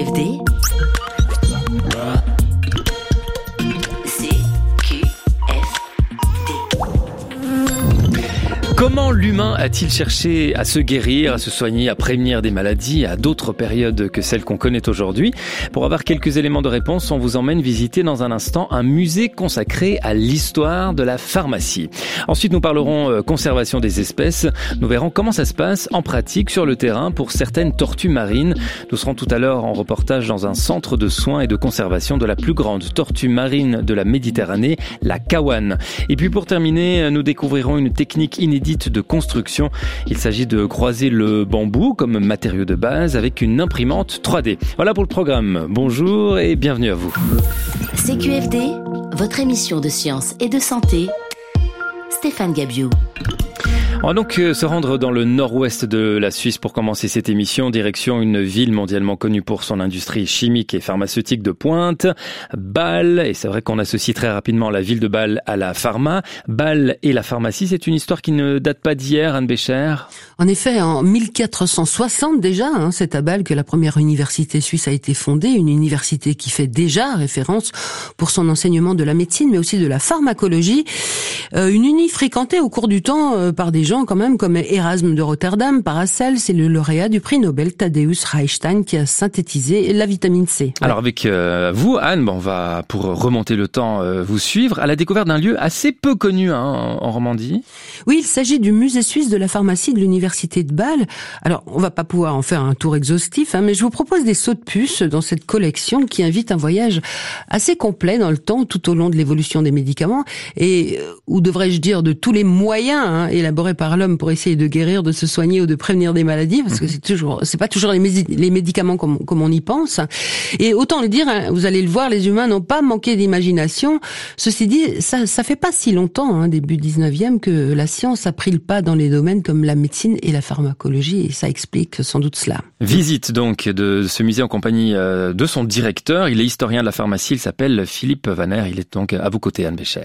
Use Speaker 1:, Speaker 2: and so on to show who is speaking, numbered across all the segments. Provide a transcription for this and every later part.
Speaker 1: CQFD,
Speaker 2: Comment l'humain a-t-il cherché à se guérir, à se soigner, à prévenir des maladies à d'autres périodes que celles qu'on connaît aujourd'hui? Pour avoir quelques éléments de réponse, on vous emmène visiter dans un instant un musée consacré à l'histoire de la pharmacie. Ensuite, nous parlerons conservation des espèces. Nous verrons comment ça se passe en pratique sur le terrain pour certaines tortues marines. Nous serons tout à l'heure en reportage dans un centre de soins et de conservation de la plus grande tortue marine de la Méditerranée, la Kawan. Et puis pour terminer, nous découvrirons une technique inédite de construction. Il s'agit de croiser le bambou comme matériau de base avec une imprimante 3D. Voilà pour le programme. Bonjour et bienvenue à vous.
Speaker 1: CQFD, votre émission de sciences et de santé. Stéphane Gabiou.
Speaker 2: On va donc se rendre dans le nord-ouest de la Suisse pour commencer cette émission. Direction une ville mondialement connue pour son industrie chimique et pharmaceutique de pointe, Bâle. Et c'est vrai qu'on associe très rapidement la ville de Bâle à la pharma. Bâle et la pharmacie, c'est une histoire qui ne date pas d'hier, Anne Bécher.
Speaker 3: En effet, en 1460 déjà, c'est à Bâle que la première université suisse a été fondée. Une université qui fait déjà référence pour son enseignement de la médecine, mais aussi de la pharmacologie. Une uni fréquentée au cours du temps par des gens quand même comme Erasme de Rotterdam, Paracels, c'est le lauréat du prix Nobel Tadeusz Reichstein qui a synthétisé la vitamine C. Ouais.
Speaker 2: Alors avec vous, Anne, on va pour remonter le temps vous suivre à la découverte d'un lieu assez peu connu en Romandie.
Speaker 3: Oui, il s'agit du musée suisse de la pharmacie de l'université de Bâle. Alors, on va pas pouvoir en faire un tour exhaustif, mais je vous propose des sauts de puce dans cette collection qui invite un voyage assez complet dans le temps tout au long de l'évolution des médicaments et, ou devrais-je dire, de tous les moyens élaborés par l'homme pour essayer de guérir, de se soigner ou de prévenir des maladies, parce que c'est pas toujours les médicaments comme on y pense. Et autant le dire, vous allez le voir, les humains n'ont pas manqué d'imagination. Ceci dit, ça fait pas si longtemps, début 19e, que la science a pris le pas dans les domaines comme la médecine et la pharmacologie, et ça explique sans doute cela.
Speaker 2: Visite donc de ce musée en compagnie de son directeur. Il est historien de la pharmacie, il s'appelle Philippe Vanner. Il est donc à vos côtés, Anne Bécher.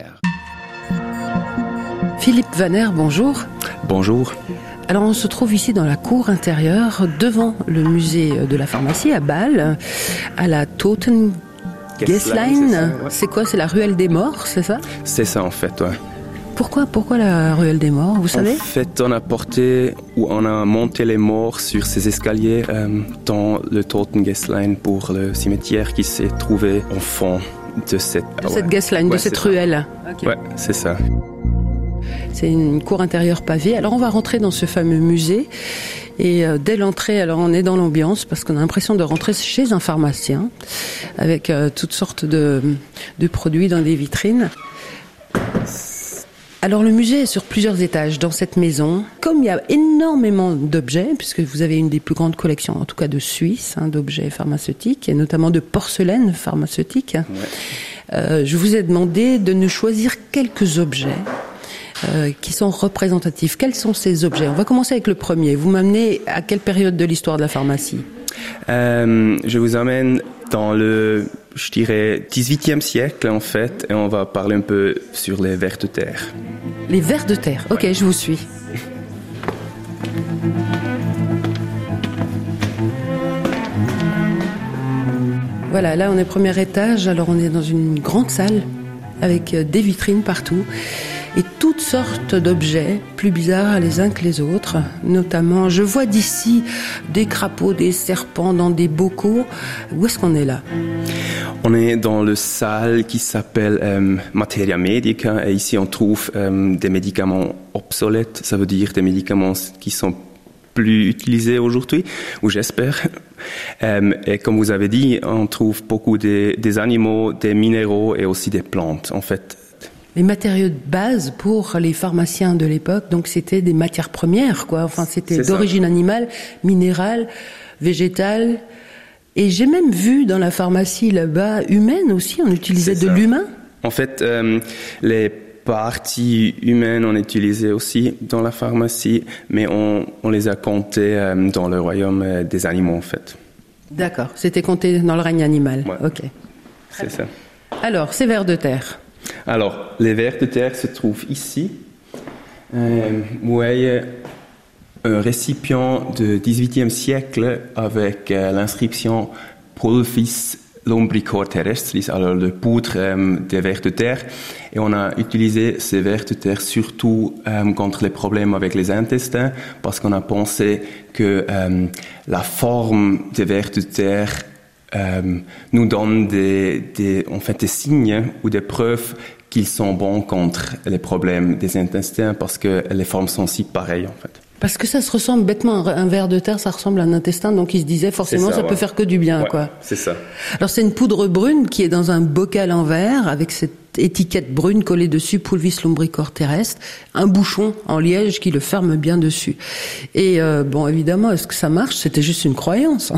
Speaker 3: Philippe Vanner, bonjour.
Speaker 4: Bonjour.
Speaker 3: Alors on se trouve ici dans la cour intérieure, devant le musée de la pharmacie à Bâle, à la Totengesslein. C'est quoi? C'est la ruelle des morts, c'est ça?
Speaker 4: C'est ça en fait, ouais.
Speaker 3: Pourquoi la ruelle des morts, vous savez?
Speaker 4: En fait, on a monté les morts sur ces escaliers dans le Totengesslein pour le cimetière qui s'est trouvé au fond de cette
Speaker 3: Gesslein, de cette ruelle.
Speaker 4: Okay. Ouais, c'est ça.
Speaker 3: C'est une cour intérieure pavée. Alors on va rentrer dans ce fameux musée et dès l'entrée, alors on est dans l'ambiance parce qu'on a l'impression de rentrer chez un pharmacien avec toutes sortes de produits dans des vitrines. Alors le musée est sur plusieurs étages dans cette maison. Comme il y a énormément d'objets, puisque vous avez une des plus grandes collections, en tout cas de Suisse, d'objets pharmaceutiques et notamment de porcelaine pharmaceutique, je vous ai demandé de nous choisir quelques objets qui sont représentatifs. Quels sont ces objets? On va commencer avec le premier. Vous m'amenez à quelle période de l'histoire de la pharmacie?
Speaker 4: Je vous amène dans le 18e siècle en fait, et on va parler un peu sur les vers de terre.
Speaker 3: Les vers de terre, ok, je vous suis. Voilà, là on est premier étage, alors on est dans une grande salle avec des vitrines partout et toutes sortes d'objets plus bizarres les uns que les autres. Notamment, je vois d'ici des crapauds, des serpents dans des bocaux. Où est-ce qu'on est là?
Speaker 4: On est dans le salle qui s'appelle Materia Medica et ici on trouve des médicaments obsolètes, ça veut dire des médicaments qui sont plus utilisés aujourd'hui, ou j'espère. Et comme vous avez dit, on trouve beaucoup des animaux, des minéraux et aussi des plantes, en fait.
Speaker 3: Les matériaux de base pour les pharmaciens de l'époque, donc c'était des matières premières, quoi. Enfin, c'était d'origine animale, minérale, végétale. Et j'ai même vu dans la pharmacie là-bas, humaine aussi, on utilisait de l'humain. En
Speaker 4: fait, les parties humaines on utilisait aussi dans la pharmacie, mais on les a comptées dans le royaume des animaux, en fait.
Speaker 3: D'accord, c'était compté dans le règne animal.
Speaker 4: Ouais.
Speaker 3: Ok.
Speaker 4: C'est ça.
Speaker 3: Alors, ces vers de terre.
Speaker 4: Alors, les vers de terre se trouvent ici. Vous voyez un récipient du XVIIIe siècle avec l'inscription Pulvis lumbricor terrestris, alors le poudre des vers de terre. Et on a utilisé ces vers de terre surtout contre les problèmes avec les intestins, parce qu'on a pensé que la forme des vers de terre nous donne des signes ou des preuves qu'ils sont bons contre les problèmes des intestins, parce que les formes sont si pareilles, en fait.
Speaker 3: Parce que ça se ressemble bêtement, un ver de terre, ça ressemble à un intestin, donc il se disait forcément ça peut faire que du bien, quoi.
Speaker 4: C'est ça.
Speaker 3: Alors c'est une poudre brune qui est dans un bocal en verre avec cette étiquette brune collée dessus, Pulvis lumbricor terrestre, un bouchon en liège qui le ferme bien dessus. Et bon, évidemment, est-ce que ça marche? C'était juste une croyance.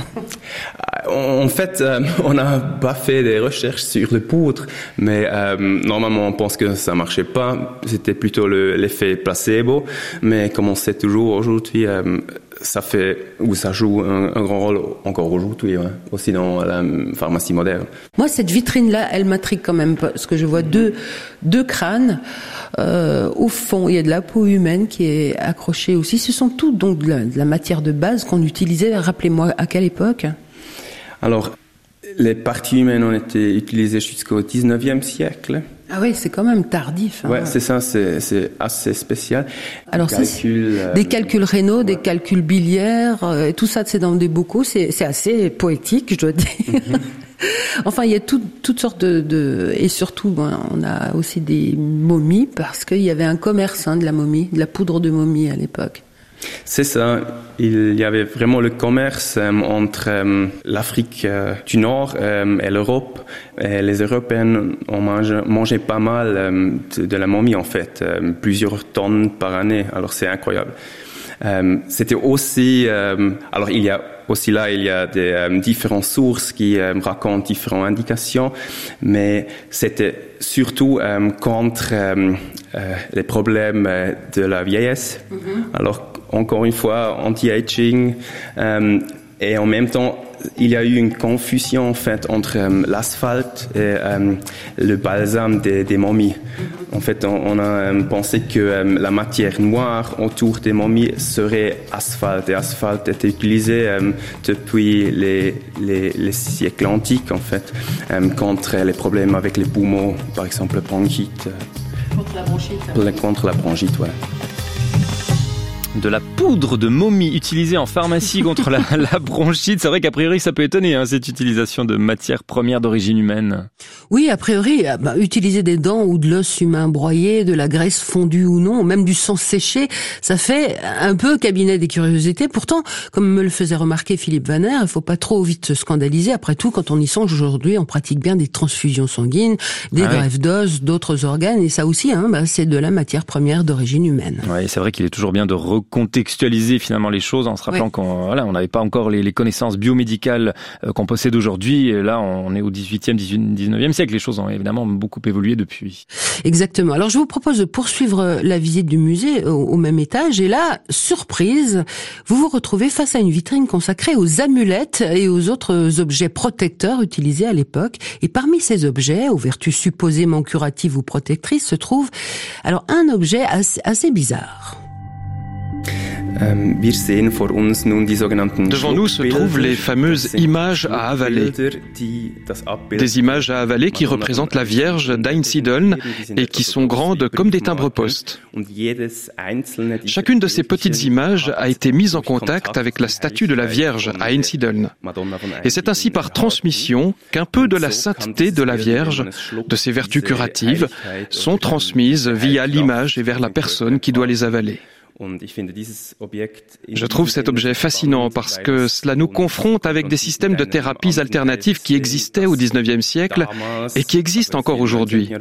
Speaker 4: En fait, on n'a pas fait des recherches sur le poudre, mais normalement on pense que ça marchait pas. C'était plutôt l'effet placebo, mais comme on sait toujours aujourd'hui, ça joue un grand rôle encore aujourd'hui, aussi dans la pharmacie moderne.
Speaker 3: Moi, cette vitrine-là, elle m'intrigue quand même, parce que je vois deux crânes. Au fond, il y a de la peau humaine qui est accrochée aussi. Ce sont toutes donc de la matière de base qu'on utilisait. Rappelez-moi, à quelle époque?
Speaker 4: Alors, les parties humaines ont été utilisées jusqu'au 19e siècle.
Speaker 3: Ah oui, c'est quand même tardif.
Speaker 4: Ouais, c'est ça, c'est assez spécial.
Speaker 3: Alors des calculs rénaux, des calculs biliaires, tout ça c'est dans des bocaux, c'est assez poétique, je dois dire. Enfin, il y a toutes sortes et surtout, on a aussi des momies, parce qu'il y avait un commerce de la momie, de la poudre de momie à l'époque.
Speaker 4: C'est ça. Il y avait vraiment le commerce entre l'Afrique du Nord et l'Europe. Et les Européens ont mangé pas mal de la momie, en fait, plusieurs tonnes par année. Alors c'est incroyable. C'était aussi... alors il y a des différentes sources qui racontent différentes indications, mais c'était surtout contre les problèmes de la vieillesse. Alors encore une fois, anti-aging, et en même temps, il y a eu une confusion en fait entre l'asphalte et le balsam des momies. En fait, on a pensé que la matière noire autour des momies serait asphalte, et asphalte était utilisé depuis les siècles antiques en fait, contre les problèmes avec les poumons, par exemple la bronchite.
Speaker 3: Contre la bronchite.
Speaker 4: Contre la bronchite, ouais.
Speaker 2: De la poudre de momie utilisée en pharmacie contre la bronchite. C'est vrai qu'a priori, ça peut étonner, cette utilisation de matières premières d'origine humaine.
Speaker 3: Oui, a priori, utiliser des dents ou de l'os humain broyé, de la graisse fondue ou non, même du sang séché, ça fait un peu cabinet des curiosités. Pourtant, comme me le faisait remarquer Philippe Vanner, il faut pas trop vite se scandaliser. Après tout, quand on y songe aujourd'hui, on pratique bien des transfusions sanguines, des greffes d'os, d'autres organes, et ça aussi, c'est de la matière première d'origine humaine.
Speaker 2: Oui, c'est vrai qu'il est toujours bien de recontextualiser finalement les choses en se rappelant qu'on n'avait pas encore les connaissances biomédicales qu'on possède aujourd'hui. Et là, on est au 18e, 19e siècle. Les choses ont évidemment beaucoup évolué depuis.
Speaker 3: Exactement. Alors, je vous propose de poursuivre la visite du musée au même étage. Et là, surprise, vous vous retrouvez face à une vitrine consacrée aux amulettes et aux autres objets protecteurs utilisés à l'époque. Et parmi ces objets, aux vertus supposément curatives ou protectrices, se trouve un objet assez bizarre.
Speaker 5: Devant nous se trouvent les fameuses images à avaler. Des images à avaler qui représentent la Vierge d'Einsiedeln et qui sont grandes comme des timbres-poste. Chacune de ces petites images a été mise en contact avec la statue de la Vierge à Einsiedeln. Et c'est ainsi par transmission qu'un peu de la sainteté de la Vierge, de ses vertus curatives, sont transmises via l'image et vers la personne qui doit les avaler. Je trouve cet objet fascinant parce que cela nous confronte avec des systèmes de thérapies alternatives qui existaient au XIXe siècle et qui existent encore aujourd'hui.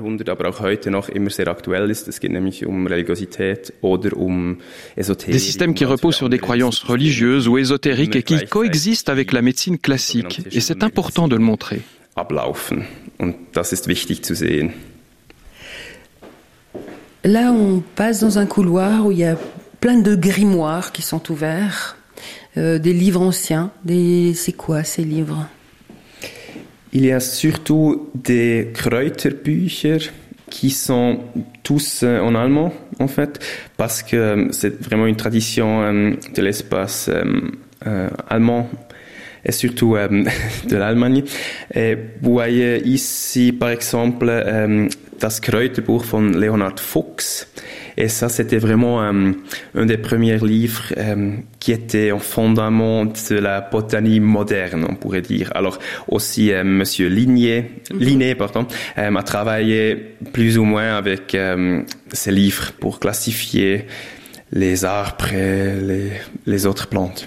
Speaker 5: Des systèmes qui reposent sur des croyances religieuses ou ésotériques et qui coexistent avec la médecine classique. Et c'est important de le montrer.
Speaker 3: Là, on passe dans un couloir où il y a plein de grimoires qui sont ouverts, des livres anciens. C'est quoi ces livres?
Speaker 4: Il y a surtout des Kräuterbücher qui sont tous en allemand, en fait, parce que c'est vraiment une tradition de l'espace allemand. et surtout de l'Allemagne. Vous voyez ici, par exemple, das Kräuterbuch von Leonhard Fuchs. Et ça, c'était vraiment un des premiers livres qui était un fondament de la botanique moderne, on pourrait dire. Alors aussi, Monsieur Linné, a travaillé plus ou moins avec ces livres pour classifier les arbres et les autres plantes.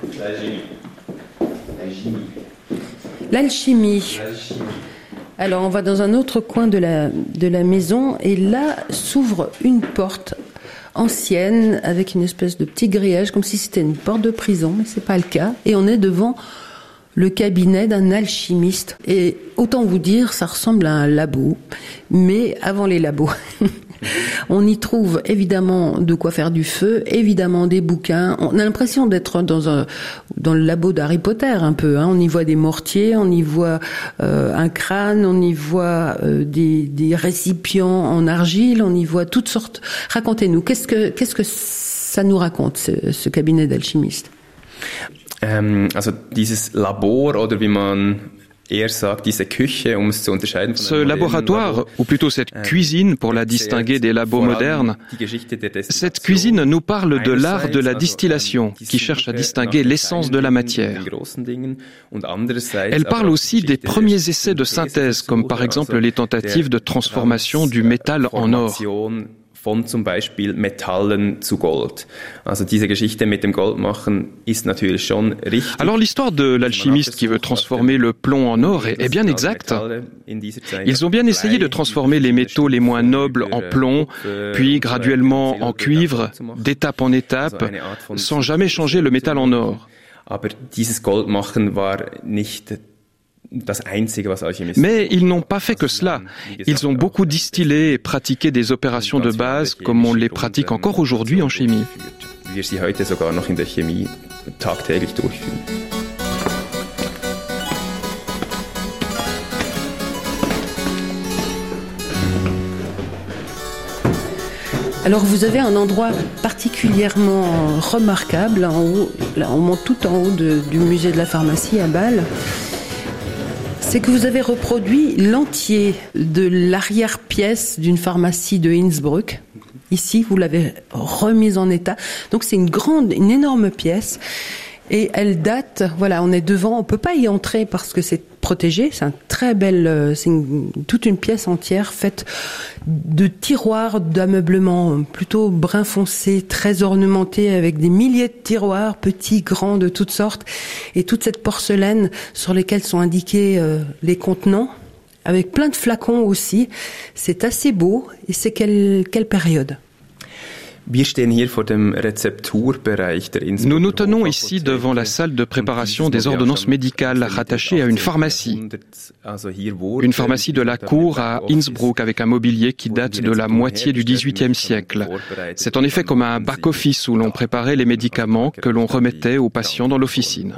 Speaker 3: L'alchimie. Alors on va dans un autre coin de la maison et là s'ouvre une porte ancienne avec une espèce de petit grillage comme si c'était une porte de prison, mais c'est pas le cas. Et on est devant le cabinet d'un alchimiste. Et autant vous dire, ça ressemble à un labo, mais avant les labos. On y trouve évidemment de quoi faire du feu, évidemment des bouquins. On a l'impression d'être dans le labo d'Harry Potter un peu. On y voit des mortiers, on y voit un crâne, on y voit des récipients en argile, on y voit toutes sortes. Racontez-nous, qu'est-ce que ça nous raconte ce cabinet d'alchimiste?
Speaker 4: Also dieses Labor oder wie man eher sagt, diese Küche, es zu unterscheiden von
Speaker 5: Ce laboratoire, ou plutôt cette cuisine pour la distinguer des labos modernes, cette cuisine nous parle de l'art de la distillation qui cherche à distinguer l'essence de la matière. Elle parle aussi des premiers essais de synthèse, comme par exemple les tentatives de transformation du métal en or.
Speaker 4: Von zum Beispiel Metallen zu Gold. Also diese Geschichte mit dem Goldmachen ist natürlich schon richtig.
Speaker 5: Alors l'histoire de l'alchimiste qui veut transformer le plomb en or est bien exacte. Ils ont bien essayé de transformer les métaux les moins nobles en plomb, puis graduellement en cuivre, d'étape en étape, sans jamais changer le métal en or.
Speaker 4: Aber dieses Goldmachen war nicht
Speaker 5: Mais ils n'ont pas fait que cela. Ils ont beaucoup distillé et pratiqué des opérations de base comme on les pratique encore aujourd'hui en chimie.
Speaker 3: Alors vous avez un endroit particulièrement remarquable en haut, là on monte tout en haut du musée de la pharmacie à Bâle. C'est que vous avez reproduit l'entier de l'arrière-pièce d'une pharmacie de Innsbruck. Ici, vous l'avez remise en état. Donc c'est une énorme pièce. Et elle date, voilà, on est devant, on peut pas y entrer parce que c'est protégé. C'est toute une pièce entière faite de tiroirs d'ameublement plutôt brun foncé, très ornementés avec des milliers de tiroirs, petits, grands, de toutes sortes, et toute cette porcelaine sur lesquelles sont indiqués les contenants, avec plein de flacons aussi. C'est assez beau. Et c'est quelle période?
Speaker 5: Nous nous tenons ici devant la salle de préparation des ordonnances médicales rattachée à une pharmacie. Une pharmacie de la cour à Innsbruck avec un mobilier qui date de la moitié du XVIIIe siècle. C'est en effet comme un back-office où l'on préparait les médicaments que l'on remettait aux patients dans l'officine.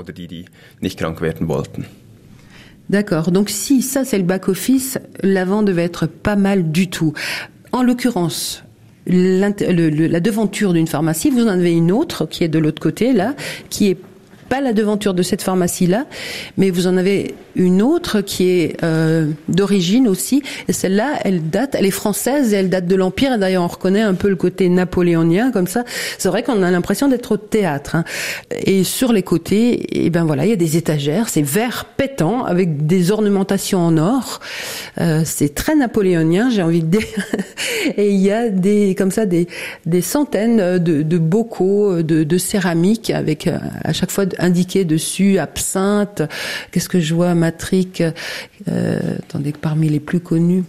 Speaker 3: D'accord, donc si ça c'est le back-office, l'avant devait être pas mal du tout. En l'occurrence, la devanture d'une pharmacie, vous en avez une autre qui est de l'autre côté là, qui est pas la devanture de cette pharmacie-là, mais vous en avez une autre qui est d'origine aussi, et celle-là, elle est française et elle date de l'Empire, et d'ailleurs on reconnaît un peu le côté napoléonien comme ça. C'est vrai qu'on a l'impression d'être au théâtre, hein. Et sur les côtés, et ben voilà, il y a des étagères, c'est vert pétant avec des ornementations en or. C'est très napoléonien, j'ai envie de dire. Et il y a des centaines de bocaux de céramique avec à chaque fois indiqué dessus absinthe. Qu'est-ce que je vois? Matrique. Attendez, parmi les plus connus.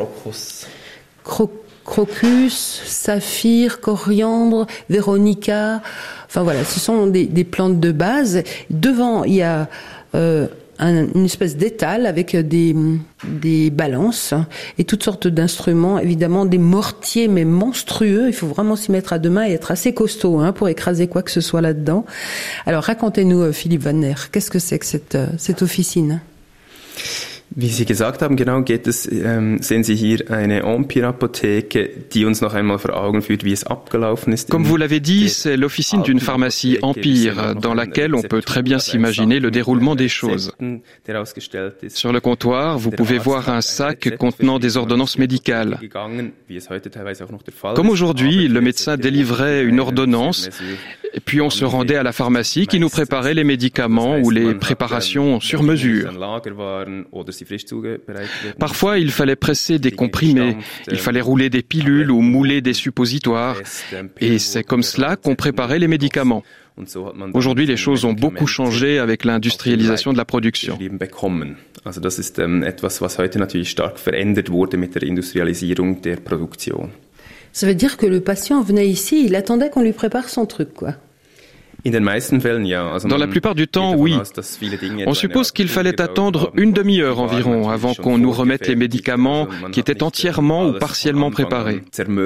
Speaker 3: Crocus, saphir, coriandre, véronica. Enfin voilà, ce sont des plantes de base. Devant, il y a une espèce d'étal avec des balances et toutes sortes d'instruments, évidemment des mortiers mais monstrueux. Il faut vraiment s'y mettre à deux mains et être assez costaud pour écraser quoi que ce soit là-dedans. Alors racontez-nous, Philippe Van Nerr, qu'est-ce que c'est que cette officine?
Speaker 4: Wie Sie gesagt haben, genau, sehen Sie hier eine Empire-Apotheke, die uns noch einmal vor Augen führt, wie es abgelaufen ist.
Speaker 5: Comme vous l'avez dit, c'est l'officine d'une pharmacie Empire, dans laquelle on peut très bien s'imaginer le déroulement des choses. Sur le comptoir, vous pouvez voir un sac contenant des ordonnances médicales. Comme aujourd'hui, le médecin délivrait une ordonnance, et puis on se rendait à la pharmacie qui nous préparait les médicaments ou les préparations sur mesure. Parfois, il fallait presser des comprimés, il fallait rouler des pilules ou mouler des suppositoires, et c'est comme cela qu'on préparait les médicaments. Aujourd'hui, les choses ont beaucoup changé avec l'industrialisation de la production.
Speaker 4: Also das ist etwas, was heute natürlich stark verändert wurde mit der Industrialisierung der Produktion.
Speaker 3: Ça veut dire que le patient venait ici, il attendait qu'on lui prépare son truc, quoi.
Speaker 5: Dans la plupart du temps, oui. On suppose qu'il fallait attendre une demi-heure environ avant qu'on nous remette les médicaments qui étaient entièrement ou partiellement préparés.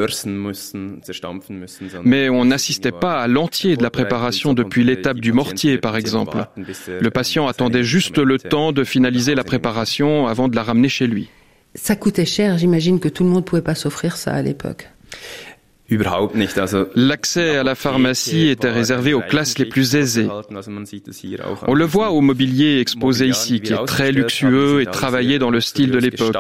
Speaker 5: Mais on n'assistait pas à l'entier de la préparation depuis l'étape du mortier, par exemple. Le patient attendait juste le temps de finaliser la préparation avant de la ramener chez lui.
Speaker 3: Ça coûtait cher, j'imagine que tout le monde ne pouvait pas s'offrir ça à l'époque.
Speaker 5: L'accès à la pharmacie était réservé aux classes les plus aisées. On le voit au mobilier exposé ici, qui est très luxueux et travaillé dans le style de l'époque.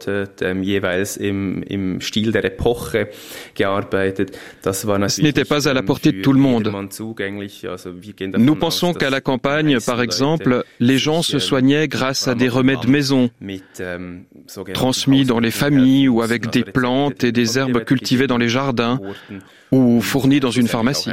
Speaker 5: Ce n'était pas à la portée de tout le monde. Nous pensons qu'à la campagne, par exemple, les gens se soignaient grâce à des remèdes maison, transmis dans les familles ou avec des plantes et des herbes cultivées dans les jardins, ou fournis dans une pharmacie.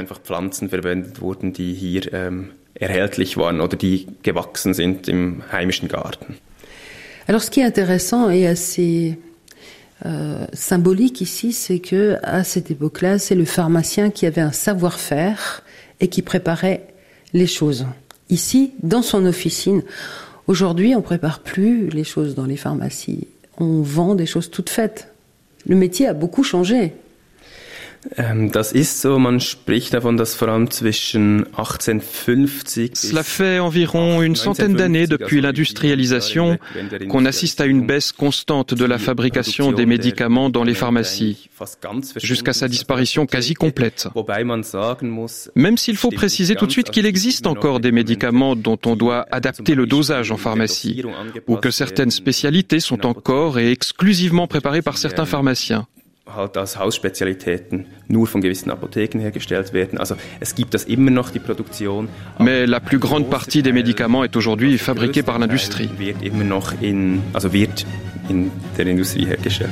Speaker 3: Alors ce qui est intéressant et assez symbolique ici, c'est que à cette époque-là, c'est le pharmacien qui avait un savoir-faire et qui préparait les choses. Ici, dans son officine. Aujourd'hui, on prépare plus les choses dans les pharmacies. On vend des choses toutes faites. Le métier a beaucoup changé.
Speaker 4: Das ist so, man spricht davon, dass vor allem zwischen 1850
Speaker 5: Cela fait environ une centaine d'années depuis l'industrialisation qu'on assiste à une baisse constante de la fabrication des médicaments dans les pharmacies, jusqu'à sa disparition quasi complète. Même s'il faut préciser tout de suite qu'il existe encore des médicaments dont on doit adapter le dosage en pharmacie, ou que certaines spécialités sont encore et exclusivement préparées par certains pharmaciens.
Speaker 4: Als Hausspezialitäten nur von gewissen Apotheken hergestellt werden. Also es gibt das immer noch die Produktion.
Speaker 5: Mais la plus grande partie des médicaments est aujourd'hui fabriquée par l'industrie.
Speaker 4: Wird in der Industrie hergestellt.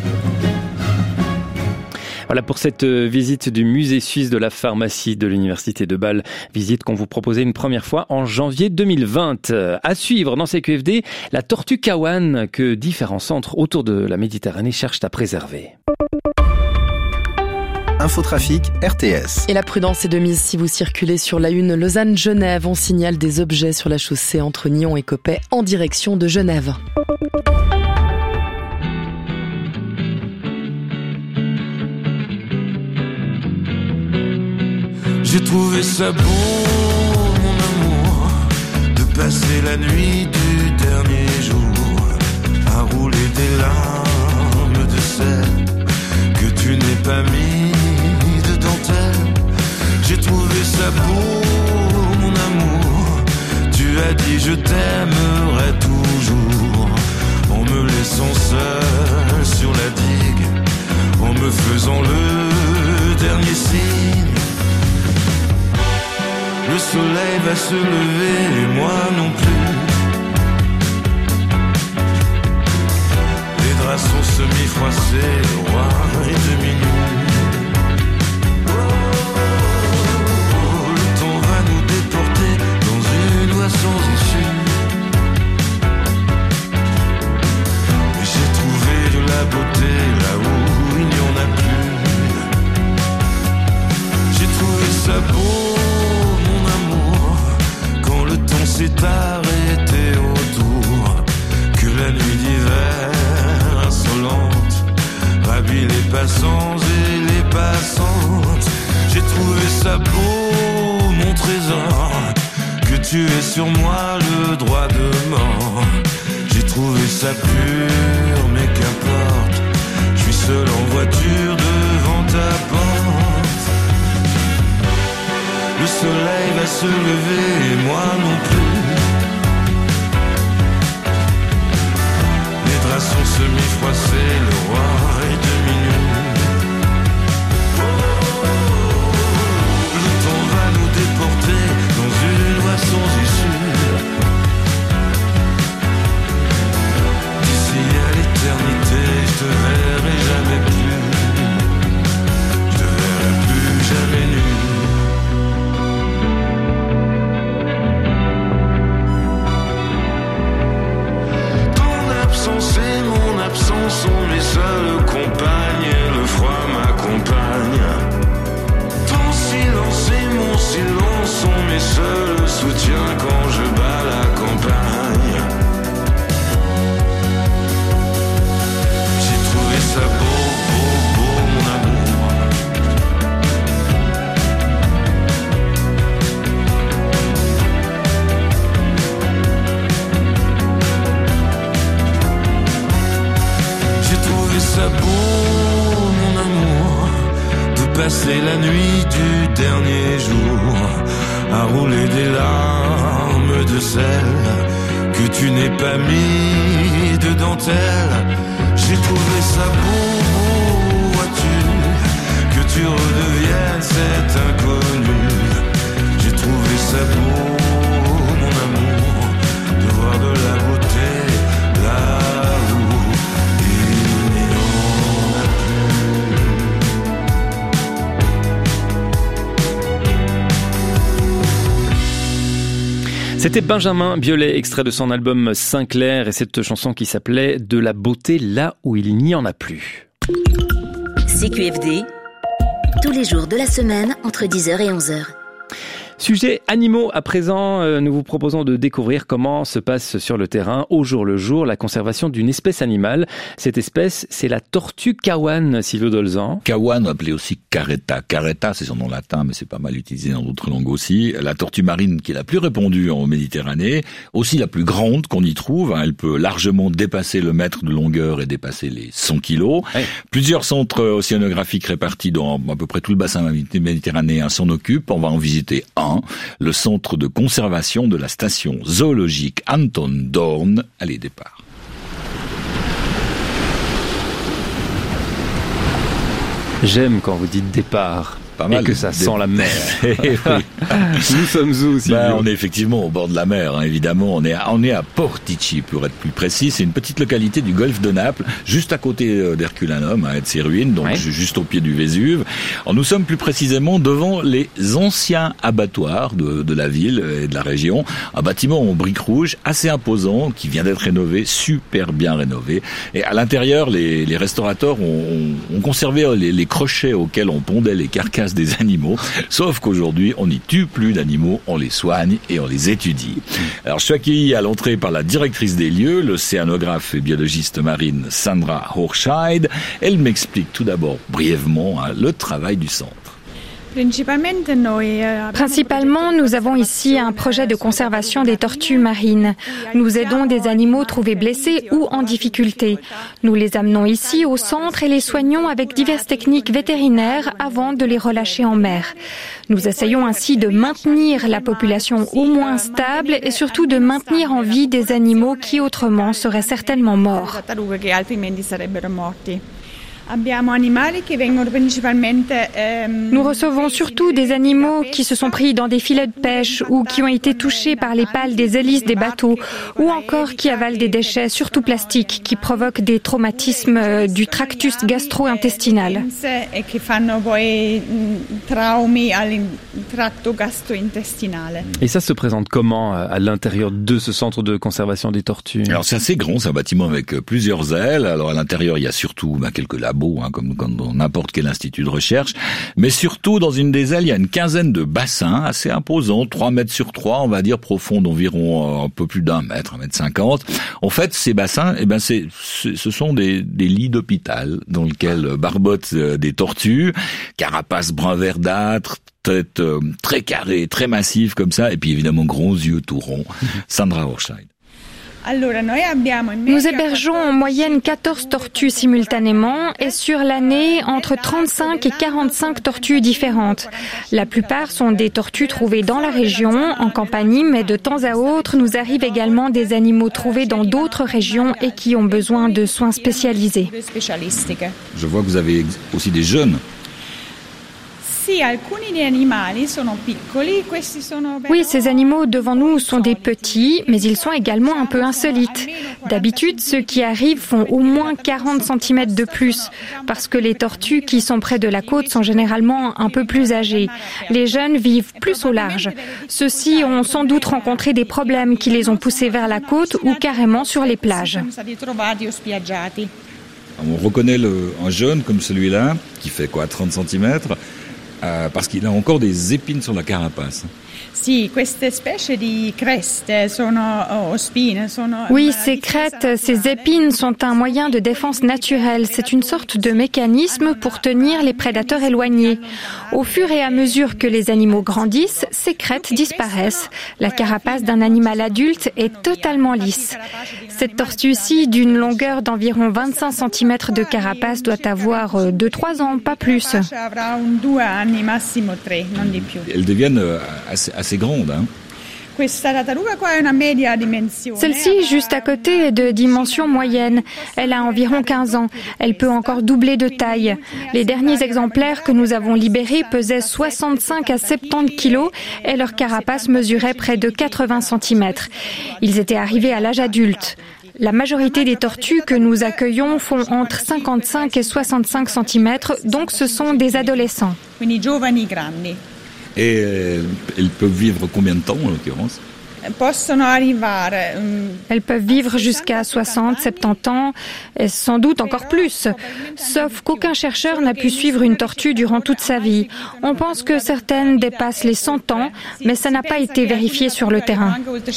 Speaker 2: Voilà pour cette visite du musée suisse de la pharmacie de l'université de Bâle, visite qu'on vous proposait une première fois en janvier 2020. À suivre dans CQFD, la tortue Kawan que différents centres autour de la Méditerranée cherchent à préserver.
Speaker 6: Infotrafic RTS.
Speaker 7: Et la prudence est de mise si vous circulez sur la 1 Lausanne-Genève. On signale des objets sur la chaussée entre Nyon et Coppet en direction de Genève.
Speaker 8: J'ai trouvé ça beau, mon amour, de passer la nuit du dernier jour à rouler des larmes de sel que tu n'es pas mis de dentelle. J'ai trouvé ça beau, mon amour, tu as dit je t'aimerai toujours, en me laissant seul sur la digue, en me faisant le dernier signe. Le soleil va se lever et moi non plus. Les draps sont semi-froissés, roi et demi-nu. Le temps va nous déporter dans une voie sans issue. Et j'ai trouvé de la beauté là où il n'y en a plus. J'ai trouvé ça beau, s'est arrêté autour, que la nuit d'hiver insolente ravit les passants et les passantes. J'ai trouvé ça beau, mon trésor, que tu aies sur moi le droit de mort. J'ai trouvé ça pur, mais qu'importe. Je suis seul en voiture devant ta porte. Le soleil va se lever et moi non plus. Les draps sont semi-froissés, le roi est demi-nu. Le temps va nous déporter dans une voie sans issue. D'ici à l'éternité, je te verrai jamais plus. Je te verrai plus jamais nu. Et mon absence sont mes seules compagnes. Le froid m'accompagne. Ton silence et mon silence sont mes seuls soutiens quand je bats la campagne. J'ai trouvé ça beau, beau, beau mon amour. Ça beau, mon amour, de passer la nuit du dernier jour à rouler des larmes de sel que tu n'es pas mis de dentelle. J'ai trouvé ça beau, vois-tu, que tu redeviennes cet inconnu. J'ai trouvé ça beau, mon amour, de voir de la beauté là où
Speaker 2: c'était Benjamin Biolay, extrait de son album Sinclair, et cette chanson qui s'appelait « De la beauté là où il n'y en a plus ».
Speaker 1: CQFD, tous les jours de la semaine entre 10h et 11h.
Speaker 2: Sujet animaux, à présent, nous vous proposons de découvrir comment se passe sur le terrain, au jour le jour, la conservation d'une espèce animale. Cette espèce, c'est la tortue Kawan, Sylvio Dolzan.
Speaker 9: Kawan, appelée aussi caretta. Caretta, c'est son nom latin, mais c'est pas mal utilisé dans d'autres langues aussi. La tortue marine qui est la plus répandue en Méditerranée, aussi la plus grande qu'on y trouve. Elle peut largement dépasser le mètre de longueur et dépasser les 100 kilos. Ouais. Plusieurs centres océanographiques répartis dans à peu près tout le bassin méditerranéen s'en occupent. On va en visiter un. Le centre de conservation de la station zoologique Anton Doorn. Allez, départ.
Speaker 2: J'aime quand vous dites départ. Pas mal. Et que ça sent la mer. Nous sommes où, Sylvio ?
Speaker 9: On est effectivement au bord de la mer, évidemment. On est à Portici, pour être plus précis. C'est une petite localité du golfe de Naples, juste à côté d'Herculanum, et de ses ruines, donc juste au pied du Vésuve. Alors, nous sommes plus précisément devant les anciens abattoirs de la ville et de la région. Un bâtiment en briques rouges, assez imposant, qui vient d'être rénové, super bien rénové. Et à l'intérieur, les restaurateurs ont conservé les crochets auxquels on pondait les carcasses des animaux, sauf qu'aujourd'hui on n'y tue plus d'animaux, on les soigne et on les étudie. Alors je suis accueilli à l'entrée par la directrice des lieux, l'océanographe et biologiste marine Sandra Hochscheid. Elle m'explique tout d'abord brièvement le travail du centre.
Speaker 10: Principalement, nous avons ici un projet de conservation des tortues marines. Nous aidons des animaux trouvés blessés ou en difficulté. Nous les amenons ici au centre et les soignons avec diverses techniques vétérinaires avant de les relâcher en mer. Nous essayons ainsi de maintenir la population au moins stable et surtout de maintenir en vie des animaux qui autrement seraient certainement morts. Nous recevons surtout des animaux qui se sont pris dans des filets de pêche ou qui ont été touchés par les pales des hélices des bateaux ou encore qui avalent des déchets, surtout plastiques, qui provoquent des traumatismes du tractus gastro-intestinal.
Speaker 2: Et ça se présente comment à l'intérieur de ce centre de conservation des tortues ?
Speaker 9: Alors c'est assez grand, c'est un bâtiment avec plusieurs ailes. Alors à l'intérieur, il y a surtout quelques labos, comme dans n'importe quel institut de recherche. Mais surtout, dans une des ailes, il y a une quinzaine de bassins assez imposants, 3 mètres sur 3, on va dire, profonds d'environ un peu plus d'1 mètre, 1 mètre 50. En fait, ces bassins, ce sont des lits d'hôpital dans lesquels barbotent des tortues, carapace brun verdâtre, tête très carrée, très massive comme ça, et puis évidemment gros yeux tout ronds. Sandra Hochscheid.
Speaker 10: Nous hébergeons en moyenne 14 tortues simultanément et sur l'année, entre 35 et 45 tortues différentes. La plupart sont des tortues trouvées dans la région, en Campanie, mais de temps à autre, nous arrivent également des animaux trouvés dans d'autres régions et qui ont besoin de soins spécialisés.
Speaker 9: Je vois que vous avez aussi des jeunes.
Speaker 10: Oui, ces animaux devant nous sont des petits, mais ils sont également un peu insolites. D'habitude, ceux qui arrivent font au moins 40 cm de plus, parce que les tortues qui sont près de la côte sont généralement un peu plus âgées. Les jeunes vivent plus au large. Ceux-ci ont sans doute rencontré des problèmes qui les ont poussés vers la côte ou carrément sur les plages.
Speaker 9: On reconnaît un jeune comme celui-là, qui fait 30 cm, parce qu'il a encore des épines sur la carapace.
Speaker 10: Oui, ces crêtes, ces épines sont un moyen de défense naturel. C'est une sorte de mécanisme pour tenir les prédateurs éloignés. Au fur et à mesure que les animaux grandissent, ces crêtes disparaissent. La carapace d'un animal adulte est totalement lisse. Cette tortue-ci, d'une longueur d'environ 25 cm de carapace, doit avoir 2-3 ans, pas plus.
Speaker 9: Elles deviennent assez grandes, hein.
Speaker 10: Celle-ci, juste à côté, est de dimension moyenne. Elle a environ 15 ans. Elle peut encore doubler de taille. Les derniers exemplaires que nous avons libérés pesaient 65 à 70 kilos et leur carapace mesurait près de 80 cm. Ils étaient arrivés à l'âge adulte. La majorité des tortues que nous accueillons font entre 55 et 65 cm, donc ce sont des adolescents.
Speaker 9: Et elles peuvent vivre combien de temps, en l'occurrence ?
Speaker 10: Elles peuvent vivre jusqu'à 60, 70 ans, et sans doute encore plus. Sauf qu'aucun chercheur n'a pu suivre une tortue durant toute sa vie. On pense que certaines dépassent les 100 ans, mais ça n'a pas été vérifié sur le terrain.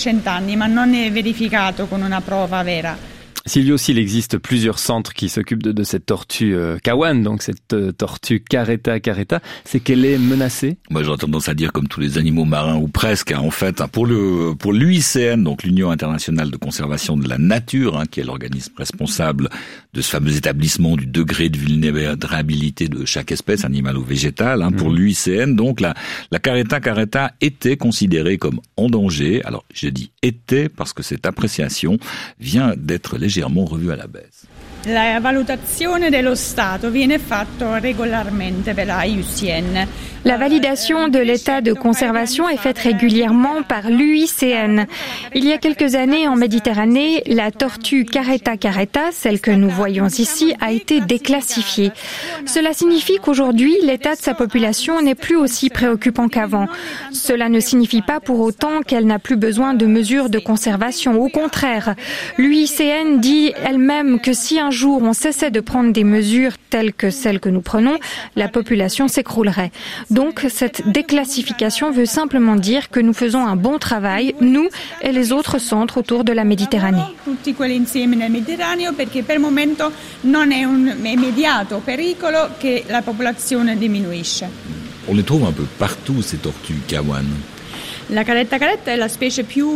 Speaker 2: Sylvie, aussi, il existe plusieurs centres qui s'occupent de cette tortue Kawan, donc cette tortue Caretta. C'est qu'elle est menacée?
Speaker 9: Moi, j'aurais tendance à dire comme tous les animaux marins, ou presque, hein, en fait. Pour l'UICN, donc l'Union internationale de conservation de la nature, qui est l'organisme responsable de ce fameux établissement du degré de vulnérabilité de chaque espèce, animale ou végétale, pour l'UICN, donc la Caretta était considérée comme en danger. Alors, je dis était parce que cette appréciation vient d'être légèrement revue à la baisse.
Speaker 11: La valutazione dello Stato viene fatto regolarmente per la IUCN.
Speaker 10: La validation de l'état de conservation est faite régulièrement par l'UICN. Il y a quelques années, en Méditerranée, la tortue Caretta, celle que nous voyons ici, a été déclassifiée. Cela signifie qu'aujourd'hui, l'état de sa population n'est plus aussi préoccupant qu'avant. Cela ne signifie pas pour autant qu'elle n'a plus besoin de mesures de conservation. Au contraire, l'UICN dit elle-même que si un jour on cessait de prendre des mesures telles que celles que nous prenons, la population s'écroulerait. Donc cette déclassification veut simplement dire que nous faisons un bon travail, nous et les autres centres autour de la Méditerranée.
Speaker 11: Tutti quelli insieme nel Mediterraneo perché per il momento non è un immediato pericolo che la popolazione diminuisce.
Speaker 9: On les trouve un peu partout, ces tortues Kawan.
Speaker 11: La Caretta è la specie più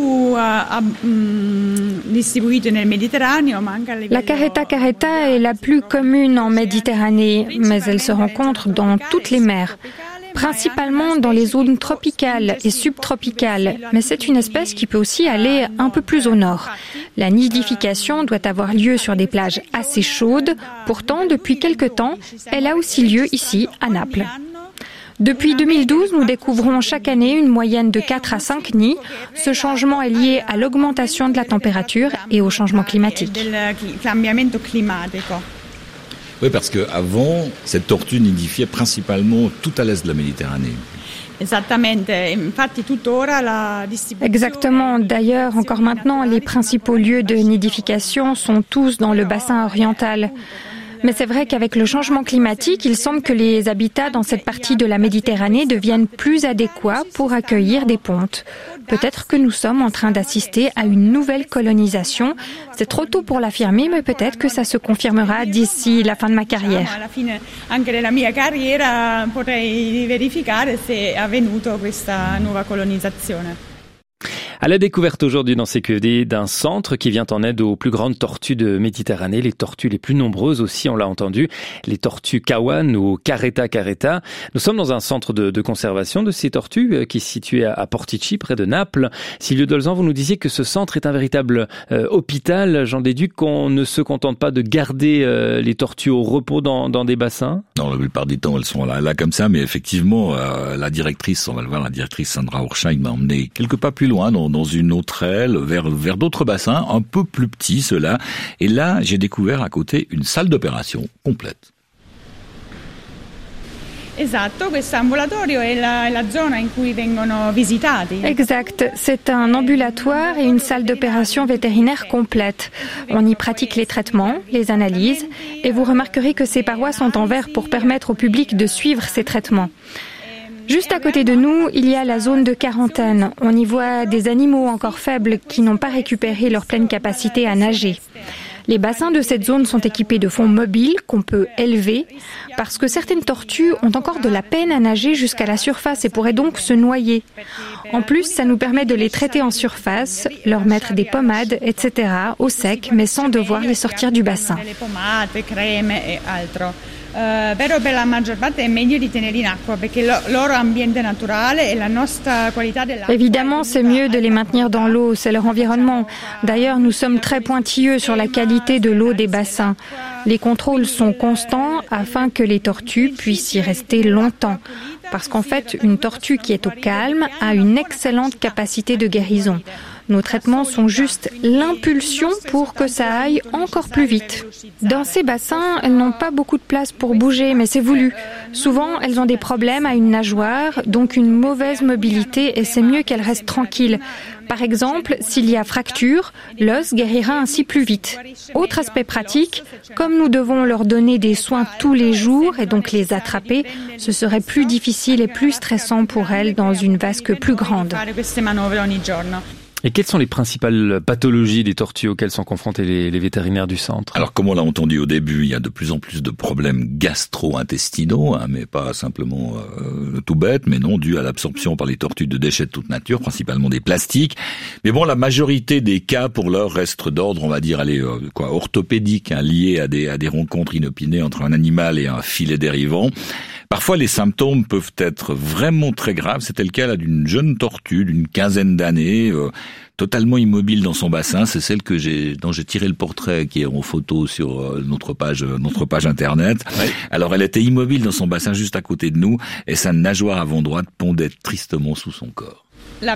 Speaker 11: distribuita nel Mediterraneo, ma anche a livello...
Speaker 10: La Caretta est la plus commune en Méditerranée, mais elle se rencontre dans toutes les mers, principalement dans les zones tropicales et subtropicales, mais c'est une espèce qui peut aussi aller un peu plus au nord. La nidification doit avoir lieu sur des plages assez chaudes, pourtant depuis quelque temps, elle a aussi lieu ici à Naples. Depuis 2012, nous découvrons chaque année une moyenne de 4 à 5 nids. Ce changement est lié à l'augmentation de la température et au changement climatique.
Speaker 9: Oui, parce qu'avant, cette tortue nidifiait principalement tout à l'est de la Méditerranée.
Speaker 10: Exactement. D'ailleurs, encore maintenant, les principaux lieux de nidification sont tous dans le bassin oriental. Mais c'est vrai qu'avec le changement climatique, il semble que les habitats dans cette partie de la Méditerranée deviennent plus adéquats pour accueillir des pontes. Peut-être que nous sommes en train d'assister à une nouvelle colonisation. C'est trop tôt pour l'affirmer, mais peut-être que ça se confirmera d'ici la fin de ma carrière.
Speaker 11: Anche nella mia carriera potrei verificare se è avvenuto questa nuova colonizzazione.
Speaker 2: À la découverte aujourd'hui dans CQFD d'un centre qui vient en aide aux plus grandes tortues de Méditerranée, les tortues les plus nombreuses aussi, on l'a entendu, les tortues Kawan ou Caretta caretta. Nous sommes dans un centre de conservation de ces tortues qui est situé à Portici, près de Naples. Silvio Dolzan, vous nous disiez que ce centre est un véritable hôpital. J'en déduis qu'on ne se contente pas de garder les tortues au repos dans des bassins.
Speaker 9: Non, la plupart du temps, elles sont là comme ça, mais effectivement, la directrice, on va le voir, la directrice Sandra Horsheim m'a emmené quelques pas plus loin, dans une autre aile, vers d'autres bassins, un peu plus petits, ceux-là. Et là, j'ai découvert à côté une salle d'opération complète.
Speaker 10: Exact, c'est un ambulatoire et une salle d'opération vétérinaire complète. On y pratique les traitements, les analyses, et vous remarquerez que ces parois sont en verre pour permettre au public de suivre ces traitements. Juste à côté de nous, il y a la zone de quarantaine. On y voit des animaux encore faibles qui n'ont pas récupéré leur pleine capacité à nager. Les bassins de cette zone sont équipés de fonds mobiles qu'on peut élever parce que certaines tortues ont encore de la peine à nager jusqu'à la surface et pourraient donc se noyer. En plus, ça nous permet de les traiter en surface, leur mettre des pommades, etc. au sec, mais sans devoir les sortir du bassin.
Speaker 11: Però per la maggior parte è meglio di tenerli in acqua perché loro ambiente naturale e la nostra qualità dell'acqua.
Speaker 10: Évidemment, c'est mieux de les maintenir dans l'eau, c'est leur environnement. D'ailleurs, nous sommes très pointilleux sur la qualité de l'eau des bassins. Les contrôles sont constants afin que les tortues puissent y rester longtemps. Parce qu'en fait, une tortue qui est au calme a une excellente capacité de guérison. Nos traitements sont juste l'impulsion pour que ça aille encore plus vite. Dans ces bassins, elles n'ont pas beaucoup de place pour bouger, mais c'est voulu. Souvent, elles ont des problèmes à une nageoire, donc une mauvaise mobilité, et c'est mieux qu'elles restent tranquilles. Par exemple, s'il y a fracture, l'os guérira ainsi plus vite. Autre aspect pratique, comme nous devons leur donner des soins tous les jours et donc les attraper, ce serait plus difficile et plus stressant pour elles dans une vasque plus grande.
Speaker 2: Et quelles sont les principales pathologies des tortues auxquelles sont confrontés les vétérinaires du centre?
Speaker 9: Alors, comme on l'a entendu au début, il y a de plus en plus de problèmes gastro-intestinaux, mais pas simplement tout bête, mais non, dû à l'absorption par les tortues de déchets de toute nature, principalement des plastiques. Mais bon, la majorité des cas, pour l'heure, restent d'ordre, on va dire, orthopédique, liés à des rencontres inopinées entre un animal et un filet dérivant. Parfois, les symptômes peuvent être vraiment très graves. C'était le cas là d'une jeune tortue d'une quinzaine d'années, totalement immobile dans son bassin. C'est celle dont j'ai tiré le portrait qui est en photo sur notre page internet. Ouais. Alors, elle était immobile dans son bassin juste à côté de nous et sa nageoire avant droite pendait tristement sous son corps.
Speaker 10: Dans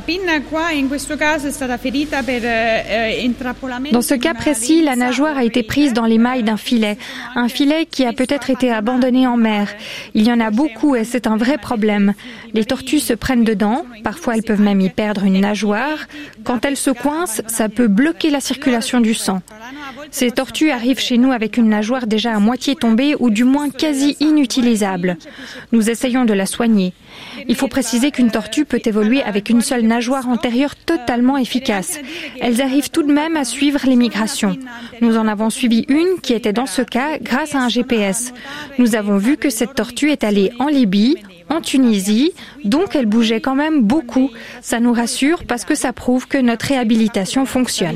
Speaker 10: ce cas précis, la nageoire a été prise dans les mailles d'un filet. Un filet qui a peut-être été abandonné en mer. Il y en a beaucoup et c'est un vrai problème. Les tortues se prennent dedans, parfois elles peuvent même y perdre une nageoire. Quand elles se coincent, ça peut bloquer la circulation du sang. Ces tortues arrivent chez nous avec une nageoire déjà à moitié tombée ou du moins quasi inutilisable. Nous essayons de la soigner. Il faut préciser qu'une tortue peut évoluer avec une seule nageoire antérieure totalement efficace. Elles arrivent tout de même à suivre les migrations. Nous en avons suivi une qui était dans ce cas grâce à un GPS. Nous avons vu que cette tortue est allée en Libye, en Tunisie, donc elle bougeait quand même beaucoup. Ça nous rassure parce que ça prouve que notre réhabilitation fonctionne.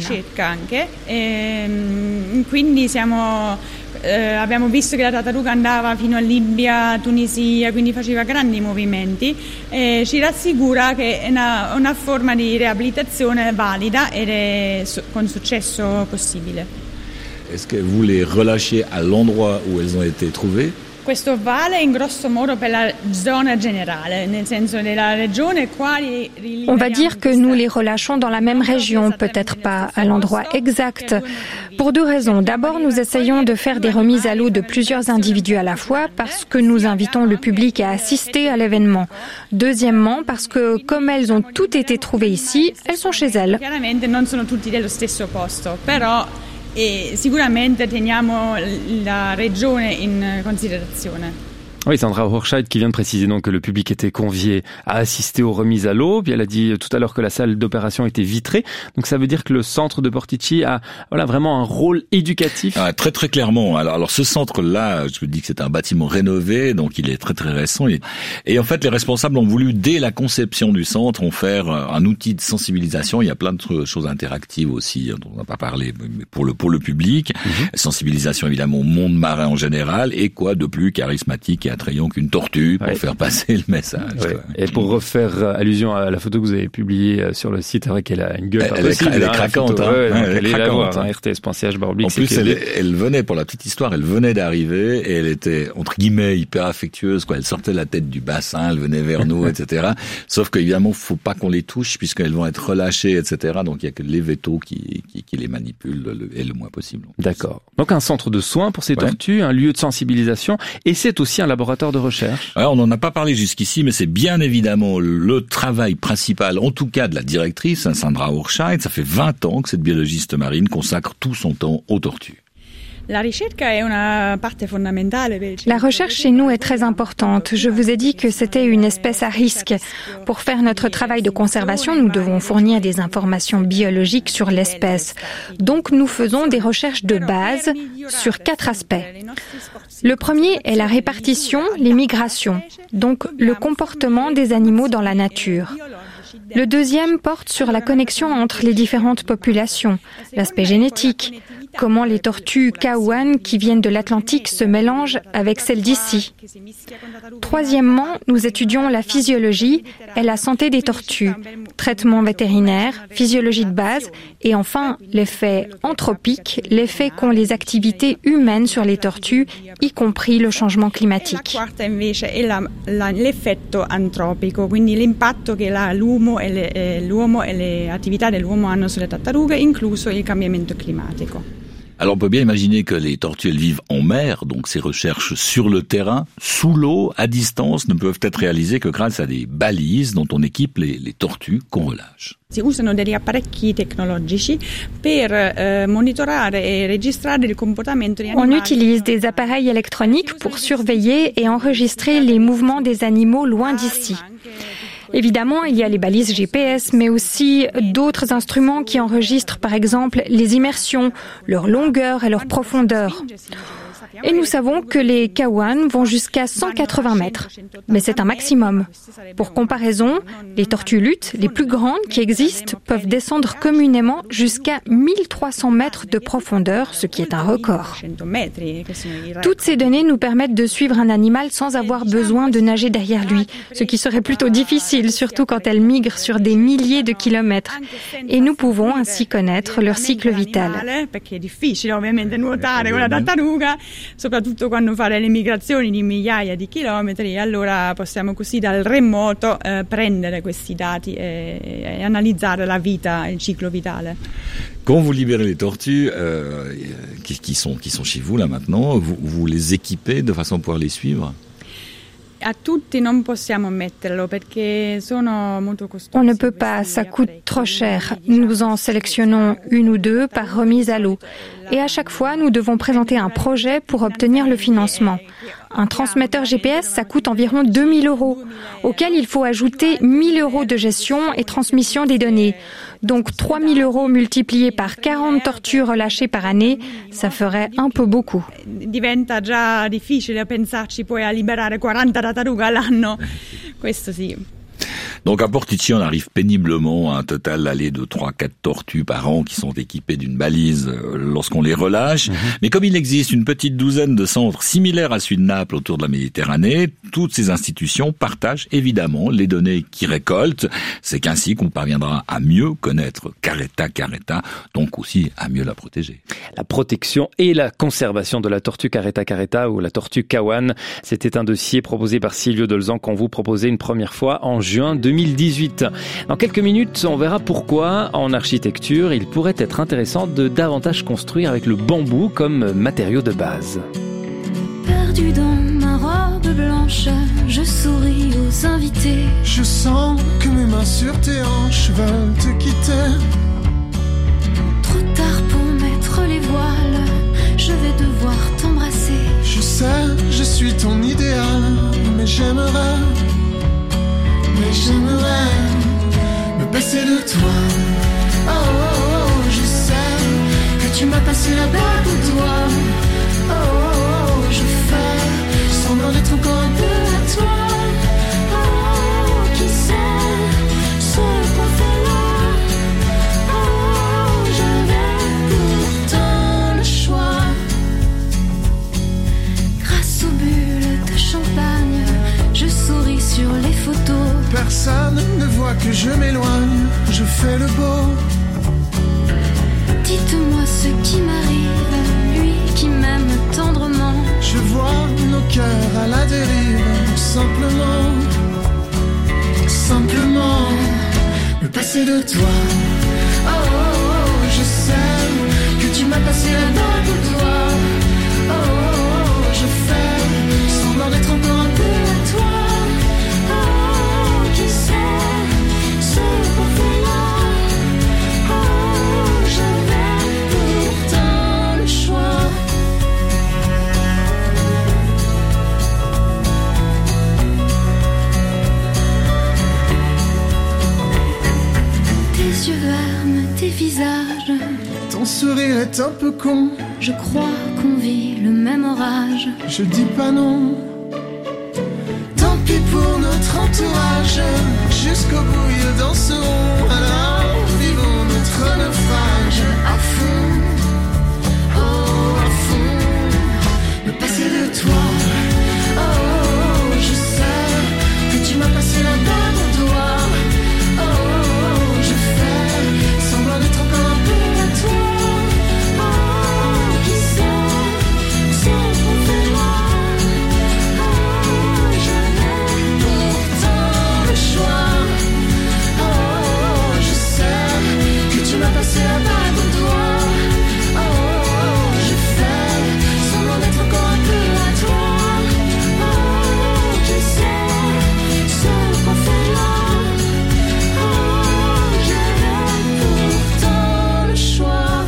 Speaker 11: Abbiamo visto che la tartaruga andava fino a Libia, Tunisia, quindi faceva grandi movimenti e ci rassicura che è una forma di riabilitazione valida e con successo possibile.
Speaker 9: Est-ce que vous les relâchez à l'endroit où elles ont été trouvées?
Speaker 11: Questo vale in grosso modo per la zona generale, nel senso della regione qua.
Speaker 10: On va dire que nous les relâchons dans la même région, peut-être pas à l'endroit exact. Pour deux raisons. D'abord, nous essayons de faire des remises à l'eau de plusieurs individus à la fois parce que nous invitons le public à assister à l'événement. Deuxièmement, parce que comme elles ont toutes été trouvées ici, elles sont chez elles.
Speaker 11: Chiaramente non sono tutti dello stesso posto, però sicuramente teniamo la regione in considerazione.
Speaker 2: Oui, Sandra Horscheid qui vient de préciser donc que le public était convié à assister aux remises à l'eau. Puis elle a dit tout à l'heure que la salle d'opération était vitrée. Donc ça veut dire que le centre de Portici a vraiment un rôle éducatif.
Speaker 9: Ah, très très clairement. Alors ce centre-là, je vous dis que c'est un bâtiment rénové, donc il est très très récent. Et en fait, les responsables ont voulu, dès la conception du centre, en faire un outil de sensibilisation. Il y a plein de choses interactives aussi, dont on n'a pas parlé, mais pour le public. Sensibilisation évidemment au monde marin en général. Et quoi de plus charismatique et attrayant qu'une tortue pour faire passer le message.
Speaker 2: Ouais. Et pour refaire allusion à la photo que vous avez publiée sur le site, c'est vrai qu'elle a une gueule pas possible.
Speaker 9: Elle est craquante.
Speaker 2: Elle est là, rts.ch/.
Speaker 9: En plus, elle venait, pour la petite histoire, elle venait d'arriver et elle était, entre guillemets, hyper affectueuse, quoi. Elle sortait la tête du bassin, elle venait vers nous, etc. Sauf qu'évidemment, faut pas qu'on les touche puisqu'elles vont être relâchées, etc. Donc, il y a que les vétos qui les manipulent le moins possible.
Speaker 2: D'accord. Donc, un centre de soins pour ces tortues, un lieu de sensibilisation, et c'est aussi un laboratoire de recherche.
Speaker 9: Ouais, on n'en a pas parlé jusqu'ici, mais c'est bien évidemment le travail principal, en tout cas de la directrice, Sandra Horscheid. Ça fait 20 ans que cette biologiste marine consacre tout son temps aux tortues.
Speaker 10: La recherche chez nous est très importante. Je vous ai dit que c'était une espèce à risque. Pour faire notre travail de conservation, nous devons fournir des informations biologiques sur l'espèce. Donc nous faisons des recherches de base sur 4 aspects. Le premier est la répartition, les migrations, donc le comportement des animaux dans la nature. Le deuxième porte sur la connexion entre les différentes populations, l'aspect génétique, comment les tortues Kaouan qui viennent de l'Atlantique se mélangent avec celles d'ici. Troisièmement, nous étudions la physiologie et la santé des tortues, traitement vétérinaire, physiologie de base et enfin l'effet anthropique, l'effet qu'ont les activités humaines sur les tortues, y compris le changement climatique.
Speaker 11: L'effetto antropico, quindi l'impatto che l'uomo e le attività dell'uomo hanno sulle tartarughe, incluso il cambiamento climatico.
Speaker 9: Alors on peut bien imaginer que les tortues, elles vivent en mer, donc ces recherches sur le terrain, sous l'eau, à distance, ne peuvent être réalisées que grâce à des balises dont on équipe les tortues qu'on relâche.
Speaker 11: Si usano degli apparecchi tecnologici per monitorare e registrare il comportamento degli animali.
Speaker 10: On utilise des appareils électroniques pour surveiller et enregistrer les mouvements des animaux loin d'ici. Évidemment, il y a les balises GPS, mais aussi d'autres instruments qui enregistrent par exemple les immersions, leur longueur et leur profondeur. Et nous savons que les Kaouan vont jusqu'à 180 mètres, mais c'est un maximum. Pour comparaison, les tortues luttes, les plus grandes qui existent, peuvent descendre communément jusqu'à 1300 mètres de profondeur, ce qui est un record. Toutes ces données nous permettent de suivre un animal sans avoir besoin de nager derrière lui, ce qui serait plutôt difficile, surtout quand elles migrent sur des milliers de kilomètres. Et nous pouvons ainsi connaître leur cycle vital.
Speaker 11: Soprattutto quando fare le migrazioni di migliaia di chilometri, e allora possiamo così dal remoto prendere questi dati e analizzare la vita, il ciclo vitale.
Speaker 9: Quand vous libérez les tortues qui sont chez vous là maintenant, vous les équipez de façon à pouvoir les suivre?
Speaker 10: On ne peut pas, ça coûte trop cher. Nous en sélectionnons 1 ou 2 par remise à l'eau. Et à chaque fois, nous devons présenter un projet pour obtenir le financement. Un transmetteur GPS, ça coûte environ 2 000 €, auquel il faut ajouter 1 000 € de gestion et transmission des données. Donc 3 000 € multipliés par 40 tortues relâchées par année, ça ferait un peu beaucoup.
Speaker 11: Diventa già difficile pensarci poi a liberare 40 tartarughe all'anno. Questo sì.
Speaker 9: Donc à Portici, on arrive péniblement à un total allé de 3-4 tortues par an qui sont équipées d'une balise lorsqu'on les relâche. Mais comme il existe une petite douzaine de centres similaires à celui de Naples autour de la Méditerranée, toutes ces institutions partagent évidemment les données qu'ils récoltent. C'est qu'ainsi qu'on parviendra à mieux connaître Caretta caretta, donc aussi à mieux la protéger.
Speaker 2: La protection et la conservation de la tortue Caretta caretta ou la tortue Kaouan, c'était un dossier proposé par Silvio Dolzan qu'on vous proposait une première fois en juin 2018. Dans quelques minutes, on verra pourquoi, en architecture, il pourrait être intéressant de davantage construire avec le bambou comme matériau de base.
Speaker 1: Perdu dans ma robe blanche, je souris aux invités.
Speaker 8: Je sens que mes mains sur tes hanches veulent te quitter.
Speaker 1: Trop tard pour mettre les voiles, je vais devoir t'embrasser.
Speaker 8: Je sais, je suis ton idéal.
Speaker 12: passer la bague au doigt. Oh, oh, oh, je fais semblant d'être encore un peu à toi. Oh, qui sait ce qu'on fait là. Oh, j'avais pourtant le choix. Grâce aux bulles de champagne, je souris sur les photos.
Speaker 8: Personne ne voit que je m'éloigne, je fais le beau.
Speaker 12: Dites-moi ce qui m'arrive, lui qui m'aime tendrement.
Speaker 8: Je vois nos cœurs à la dérive, simplement me passer de toi. Oh, oh, oh, je sais que tu m'as passé la bague au doigt. Oh, oh, oh, je fais semblant d'être encore un peu à toi. Oh, qui sait ce qu'on fait là. Oh, j'avais pourtant le choix.
Speaker 12: Tes yeux verts, tes visages.
Speaker 8: Ton sourire est un peu con.
Speaker 12: Je crois qu'on vit le même orage.
Speaker 8: Je dis pas non. Tant pis pour notre entourage. Jusqu'au bout ils danseront. Alors vivons notre naufrage.
Speaker 12: À fond, oh à fond, me passer de toi. Oh, oh, oh, je sais que tu m'as passé la bague au doigt. Oh, oh, oh, je fais semblant d'être encore un peu à toi. Oh, qui sait ce qu'on fait là. Oh, j'avais pourtant le choix. Oh, oh, je sais que tu m'as passé la bague au doigt. Oh, oh, je fais semblant d'être encore un peu à toi. Oh, qui sait ce qu'on fait là. Oh, j'avais pourtant le choix.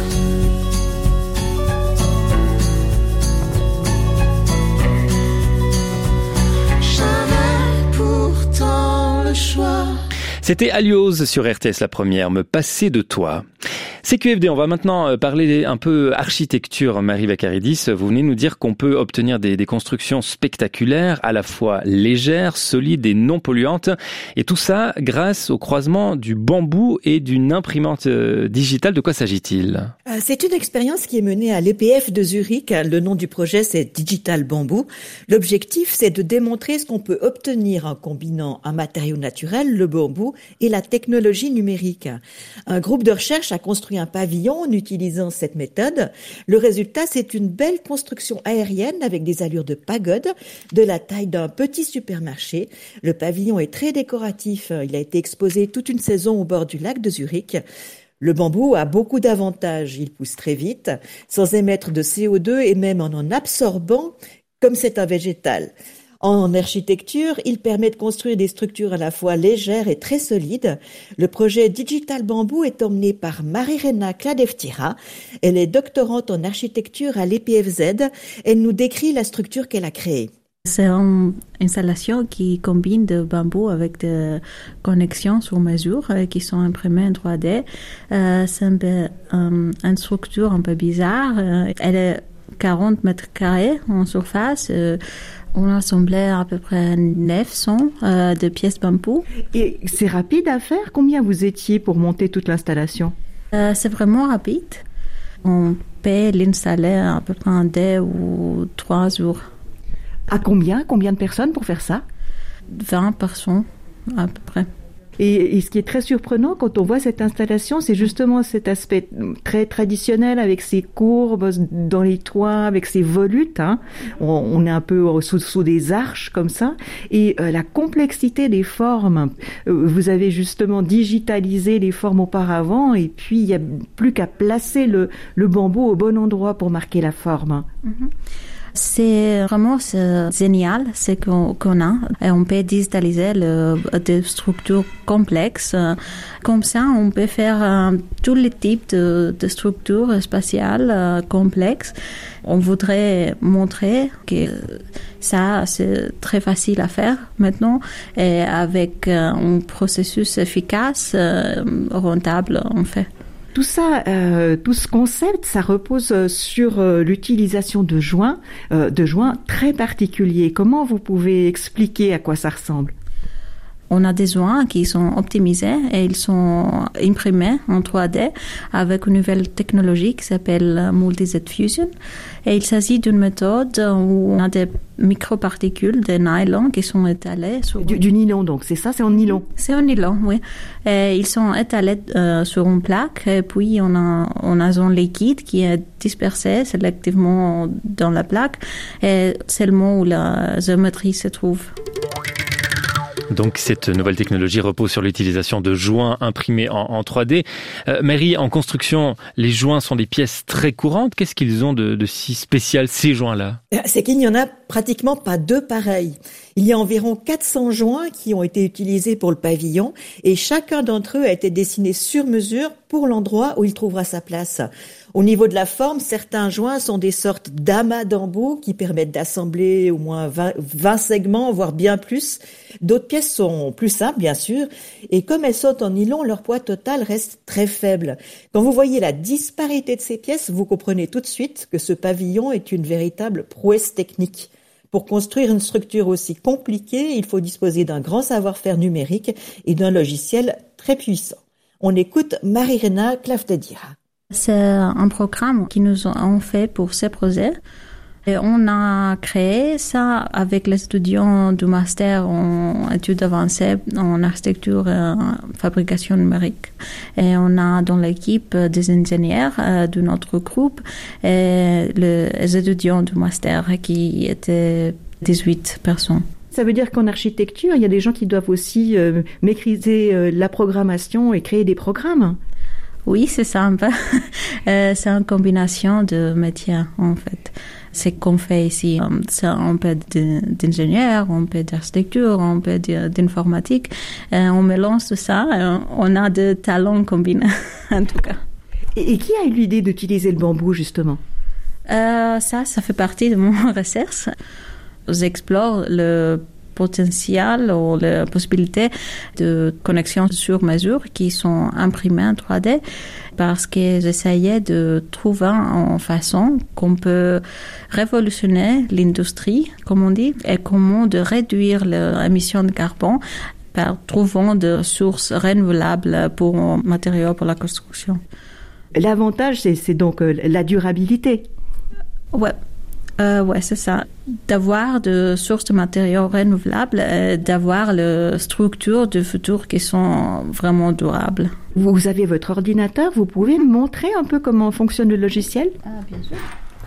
Speaker 12: J'avais pourtant le choix.
Speaker 2: C'était Aliose sur RTS La Première, me passer de toi. CQFD, on va maintenant parler un peu architecture. Marie Vakaridis, vous venez nous dire qu'on peut obtenir des constructions spectaculaires, à la fois légères, solides et non polluantes. Et tout ça grâce au croisement du bambou et d'une imprimante digitale. De quoi s'agit-il ?
Speaker 13: C'est une expérience qui est menée à l'EPF de Zurich. Le nom du projet, c'est Digital Bamboo. L'objectif, c'est de démontrer ce qu'on peut obtenir en combinant un matériau naturel, le bambou, et la technologie numérique. Un groupe de recherche a construit un pavillon en utilisant cette méthode. Le résultat, c'est une belle construction aérienne avec des allures de pagode, de la taille d'un petit supermarché. Le pavillon est très décoratif. Il a été exposé toute une saison au bord du lac de Zurich. Le bambou a beaucoup d'avantages. Il pousse très vite, sans émettre de CO2 et même en absorbant, comme c'est un végétal. En architecture, il permet de construire des structures à la fois légères et très solides. Le projet Digital Bamboo est emmené par Marirena Kladevtira. Elle est doctorante en architecture à l'EPFZ. Elle nous décrit la structure qu'elle a créée.
Speaker 14: C'est une installation qui combine de bambou avec des connexions sur mesure qui sont imprimées en 3D. C'est un peu une structure un peu bizarre. Elle est 40 mètres carrés en surface. On a assemblé à peu près 900 de pièces bambou.
Speaker 15: Et c'est rapide à faire ? Combien vous étiez pour monter toute l'installation ?
Speaker 14: C'est vraiment rapide. On peut l'installer à peu près en 2 ou 3 jours.
Speaker 15: À combien de personnes pour faire ça ?
Speaker 14: 20 personnes à peu près.
Speaker 15: Et ce qui est très surprenant quand on voit cette installation, c'est justement cet aspect très traditionnel avec ces courbes dans les toits, avec ces volutes. Hein. On est un peu sous des arches comme ça. Et la complexité des formes. Vous avez justement digitalisé les formes auparavant et puis il n'y a plus qu'à placer le bambou au bon endroit pour marquer la forme.
Speaker 14: Mm-hmm. C'est vraiment génial ce qu'on a. Et on peut digitaliser des structures complexes. Comme ça, on peut faire tous les types de structures spatiales complexes. On voudrait montrer que ça, c'est très facile à faire maintenant et avec un processus efficace, rentable en fait.
Speaker 15: Tout ça, tout ce concept, ça repose sur l'utilisation de joints très particuliers. Comment vous pouvez expliquer à quoi ça ressemble ?
Speaker 14: On a des joints qui sont optimisés et ils sont imprimés en 3D avec une nouvelle technologie qui s'appelle Multi-Z Fusion. Et il s'agit d'une méthode où on a des microparticules de nylon qui sont étalées sur...
Speaker 15: Du nylon donc, c'est ça, c'est en nylon?
Speaker 14: C'est en nylon, oui. Et ils sont étalés sur une plaque et puis on a un liquide qui est dispersé sélectivement dans la plaque et seulement où la géométrie se trouve.
Speaker 2: Donc cette nouvelle technologie repose sur l'utilisation de joints imprimés en 3D. Mary, en construction, les joints sont des pièces très courantes. Qu'est-ce qu'ils ont de si spécial, ces joints-là ?
Speaker 13: C'est qu'il n'y en a pratiquement pas deux pareils. Il y a environ 400 joints qui ont été utilisés pour le pavillon et chacun d'entre eux a été dessiné sur mesure pour l'endroit où il trouvera sa place. Au niveau de la forme, certains joints sont des sortes d'amas d'embout qui permettent d'assembler au moins 20 segments, voire bien plus. D'autres pièces sont plus simples, bien sûr, et comme elles sont en nylon, leur poids total reste très faible. Quand vous voyez la disparité de ces pièces, vous comprenez tout de suite que ce pavillon est une véritable prouesse technique. Pour construire une structure aussi compliquée, il faut disposer d'un grand savoir-faire numérique et d'un logiciel très puissant. On écoute Marie-Rena Klaftedira.
Speaker 14: C'est un programme qui nous ont fait pour ces projets. Et on a créé ça avec les étudiants du master en études avancées en architecture et fabrication numérique. Et on a dans l'équipe des ingénieurs de notre groupe et les étudiants du master qui étaient 18 personnes.
Speaker 15: Ça veut dire qu'en architecture, il y a des gens qui doivent aussi maîtriser la programmation et créer des programmes.
Speaker 14: Oui, c'est ça un peu. C'est une combination de métiers, en fait. C'est qu'on fait ici. C'est un peu d'ingénieur, un peu d'architecture, un peu d'informatique. On mélange tout ça. On a des talents combinés, en tout cas.
Speaker 15: Et qui a eu l'idée d'utiliser le bambou, justement ?
Speaker 14: Ça fait partie de mon recherche. J'explore le potentiel ou la possibilité de connexions sur mesure qui sont imprimées en 3D parce que j'essayais de trouver une façon qu'on peut révolutionner l'industrie, comme on dit, et comment de réduire l'émission de carbone par trouvant des sources renouvelables pour matériaux pour la construction.
Speaker 15: L'avantage, c'est donc la durabilité.
Speaker 14: Ouais. Ouais, c'est ça. D'avoir des sources de matériaux renouvelables, d'avoir les structures du futur qui sont vraiment durables.
Speaker 15: Vous avez votre ordinateur, vous pouvez me montrer un peu comment fonctionne le logiciel ?
Speaker 14: Bien sûr.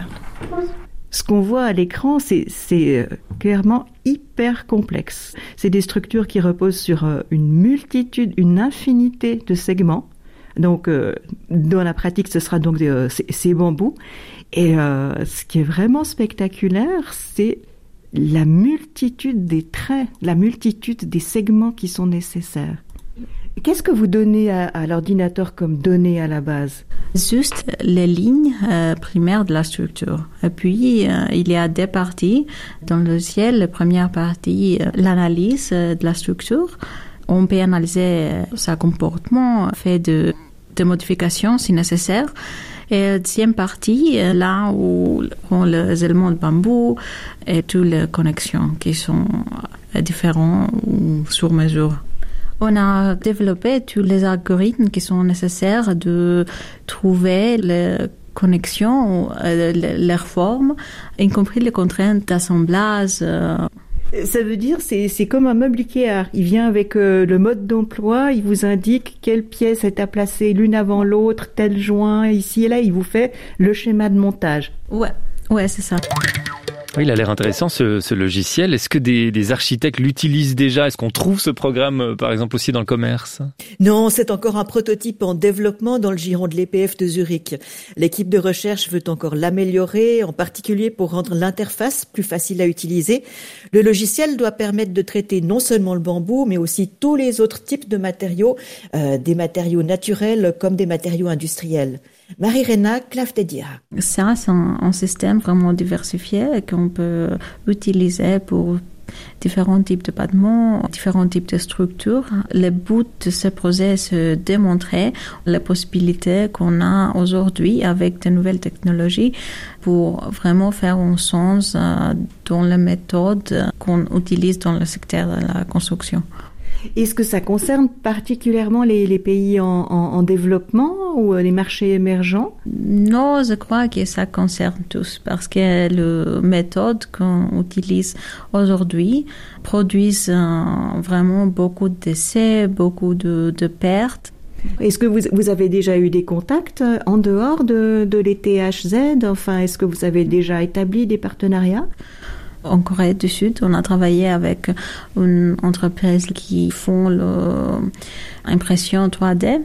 Speaker 15: Ce qu'on voit à l'écran, c'est clairement hyper complexe. C'est des structures qui reposent sur une infinité de segments. Donc, dans la pratique, ce sera donc ces bambous. Et ce qui est vraiment spectaculaire, c'est la multitude des traits, la multitude des segments qui sont nécessaires. Qu'est-ce que vous donnez à l'ordinateur comme données à la base ?
Speaker 14: Juste les lignes primaires de la structure. Et puis, il y a des parties dans le logiciel. La première partie, l'analyse de la structure. On peut analyser son comportement, faire des modifications si nécessaire. Et la deuxième partie, là où on les éléments de bambou et toutes les connexions qui sont différentes ou sur mesure. On a développé tous les algorithmes qui sont nécessaires de trouver les connexions, leurs formes, y compris les contraintes d'assemblage.
Speaker 15: Ça veut dire c'est comme un meuble Ikea. Il vient avec le mode d'emploi, il vous indique quelle pièce est à placer l'une avant l'autre, tel joint, ici et là, il vous fait le schéma de montage.
Speaker 14: Ouais, c'est ça.
Speaker 2: Oui, il a l'air intéressant ce logiciel. Est-ce que des architectes l'utilisent déjà ? Est-ce qu'on trouve ce programme, par exemple, aussi dans le commerce ?
Speaker 13: Non, c'est encore un prototype en développement dans le giron de l'EPF de Zurich. L'équipe de recherche veut encore l'améliorer, en particulier pour rendre l'interface plus facile à utiliser. Le logiciel doit permettre de traiter non seulement le bambou, mais aussi tous les autres types de matériaux, des matériaux naturels comme des matériaux industriels. Marie-Rena Klaftedira.
Speaker 14: Ça, c'est un système vraiment diversifié qu'on peut utiliser pour différents types de bâtiments, différents types de structures. Le but de ce projet, c'est de démontrer les possibilités qu'on a aujourd'hui avec de nouvelles technologies pour vraiment faire un sens dans les méthodes qu'on utilise dans le secteur de la construction.
Speaker 15: Est-ce que ça concerne particulièrement les pays en développement ou les marchés émergents?
Speaker 14: Non, je crois que ça concerne tous parce que les méthodes qu'on utilise aujourd'hui produisent vraiment beaucoup de décès, beaucoup de pertes.
Speaker 15: Est-ce que vous avez déjà eu des contacts en dehors de l'ETHZ? Enfin, est-ce que vous avez déjà établi des partenariats?
Speaker 14: En Corée du Sud, on a travaillé avec une entreprise qui font l'impression 3D.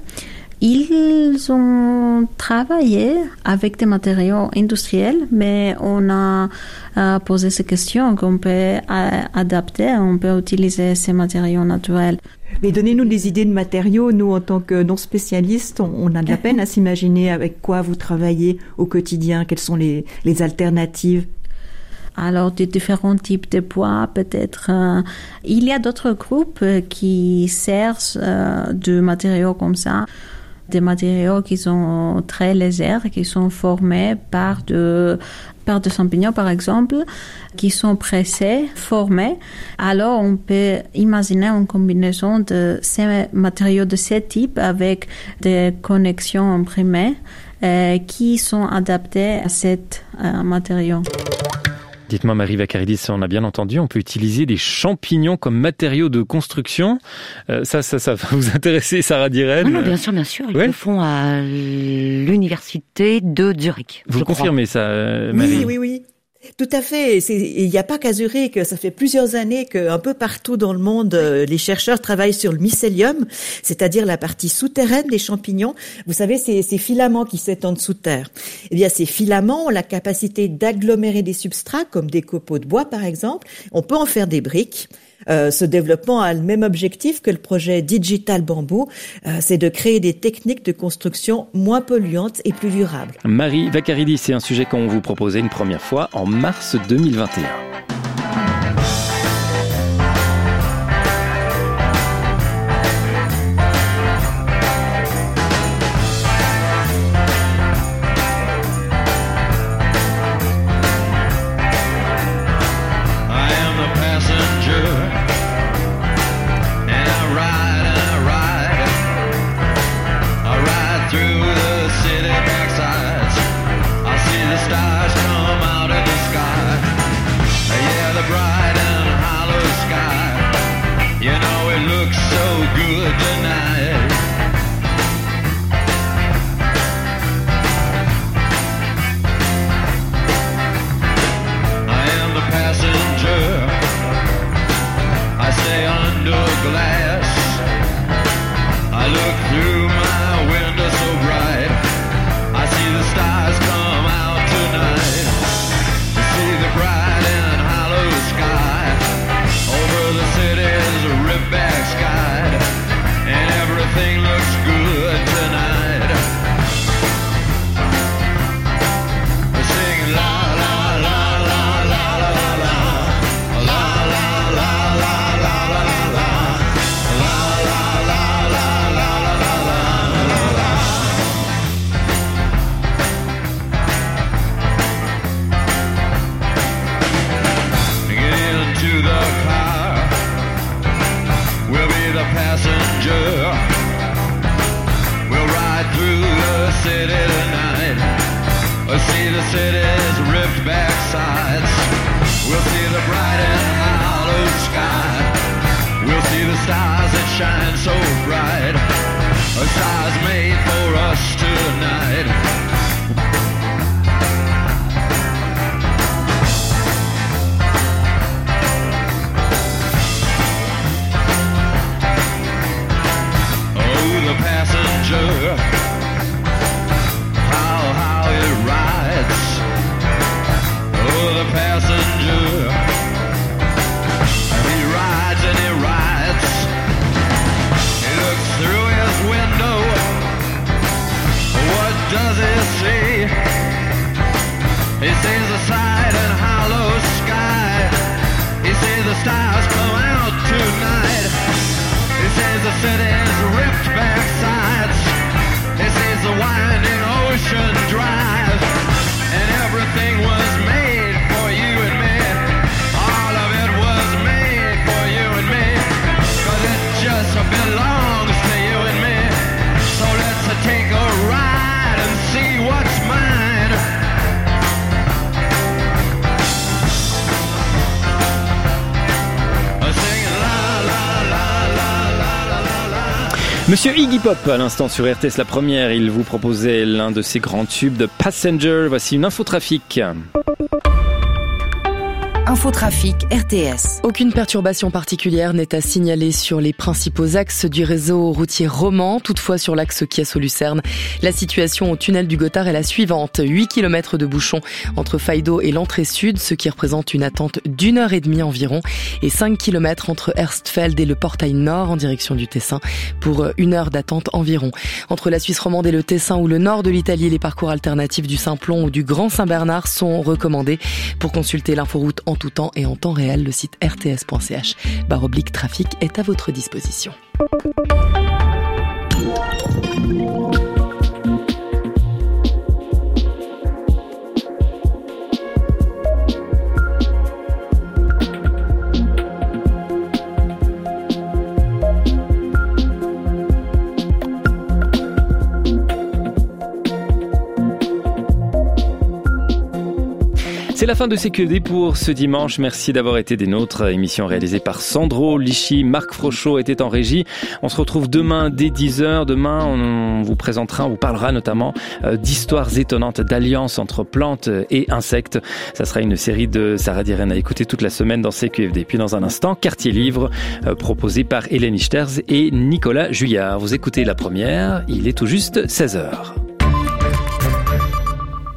Speaker 14: Ils ont travaillé avec des matériaux industriels, mais on a posé ces questions qu'on peut adapter, on peut utiliser ces matériaux naturels.
Speaker 15: Mais donnez-nous des idées de matériaux. Nous, en tant que non-spécialistes, on a de la peine à s'imaginer avec quoi vous travaillez au quotidien. Quelles sont les alternatives?
Speaker 14: Alors, de différents types de bois, peut-être. Il y a d'autres groupes qui servent de matériaux comme ça. Des matériaux qui sont très légers, qui sont formés par de champignons, par exemple, qui sont pressés, formés. Alors, on peut imaginer une combinaison de ces matériaux de ce type avec des connexions imprimées qui sont adaptées à ces matériaux.
Speaker 2: Dites-moi, Marie Vaccaridis, on a bien entendu, on peut utiliser des champignons comme matériaux de construction. Ça va vous intéresser, Sarah Direl?
Speaker 16: Non, bien sûr. Ils le font à l'université de Zurich.
Speaker 2: Vous confirmez ça, Marie?
Speaker 13: Oui. Tout à fait. Il n'y a pas qu'à Zurich. Ça fait plusieurs années qu'un peu partout dans le monde, les chercheurs travaillent sur le mycélium, c'est-à-dire la partie souterraine des champignons. Vous savez, ces filaments qui s'étendent sous terre. Eh bien, ces filaments ont la capacité d'agglomérer des substrats, comme des copeaux de bois, par exemple. On peut en faire des briques. Ce développement a le même objectif que le projet Digital Bamboo, c'est de créer des techniques de construction moins polluantes et plus durables.
Speaker 2: Marie Vaccaridis, c'est un sujet qu'on vous proposait une première fois en mars 2021.
Speaker 12: He sees the side and hollow sky. He sees the
Speaker 17: stars come out tonight. He says the city's ripped back sides. He says the winding ocean drive. And everything was made for you and me. All of it was made for you and me. 'Cause it just belongs to you and me. So let's take a ride and see what's mine.
Speaker 2: Monsieur Iggy Pop, à l'instant sur RTS La Première, il vous proposait l'un de ses grands tubes de Passenger. Voici une infotrafic.
Speaker 7: Infotrafic RTS. Aucune perturbation particulière n'est à signaler sur les principaux axes du réseau routier roman. Toutefois, sur l'axe Chiasso-Lucerne, la situation au tunnel du Gothard est la suivante. 8 km de bouchons entre Faido et l'entrée sud, ce qui représente une attente d'1h30 environ, et 5 km entre Erstfeld et le portail nord en direction du Tessin pour 1 heure d'attente environ. Entre la Suisse romande et le Tessin ou le nord de l'Italie, les parcours alternatifs du Simplon ou du Grand Saint-Bernard sont recommandés. Pour consulter l'inforoute en tout temps et en temps réel, le site rts.ch/trafic est à votre disposition.
Speaker 2: C'est la fin de CQED pour ce dimanche. Merci d'avoir été des nôtres. Émission réalisée par Sandro Lichy. Marc Frochot était en régie. On se retrouve demain dès 10h. Demain, on vous présentera, on vous parlera notamment d'histoires étonnantes, d'alliances entre plantes et insectes. Ça sera une série de Sarah Diren à écouter toute la semaine dans CQFD. Puis dans un instant, Quartier Livre, proposé par Hélène Ichterz et Nicolas Juillard. Vous écoutez La Première. Il est tout juste 16h.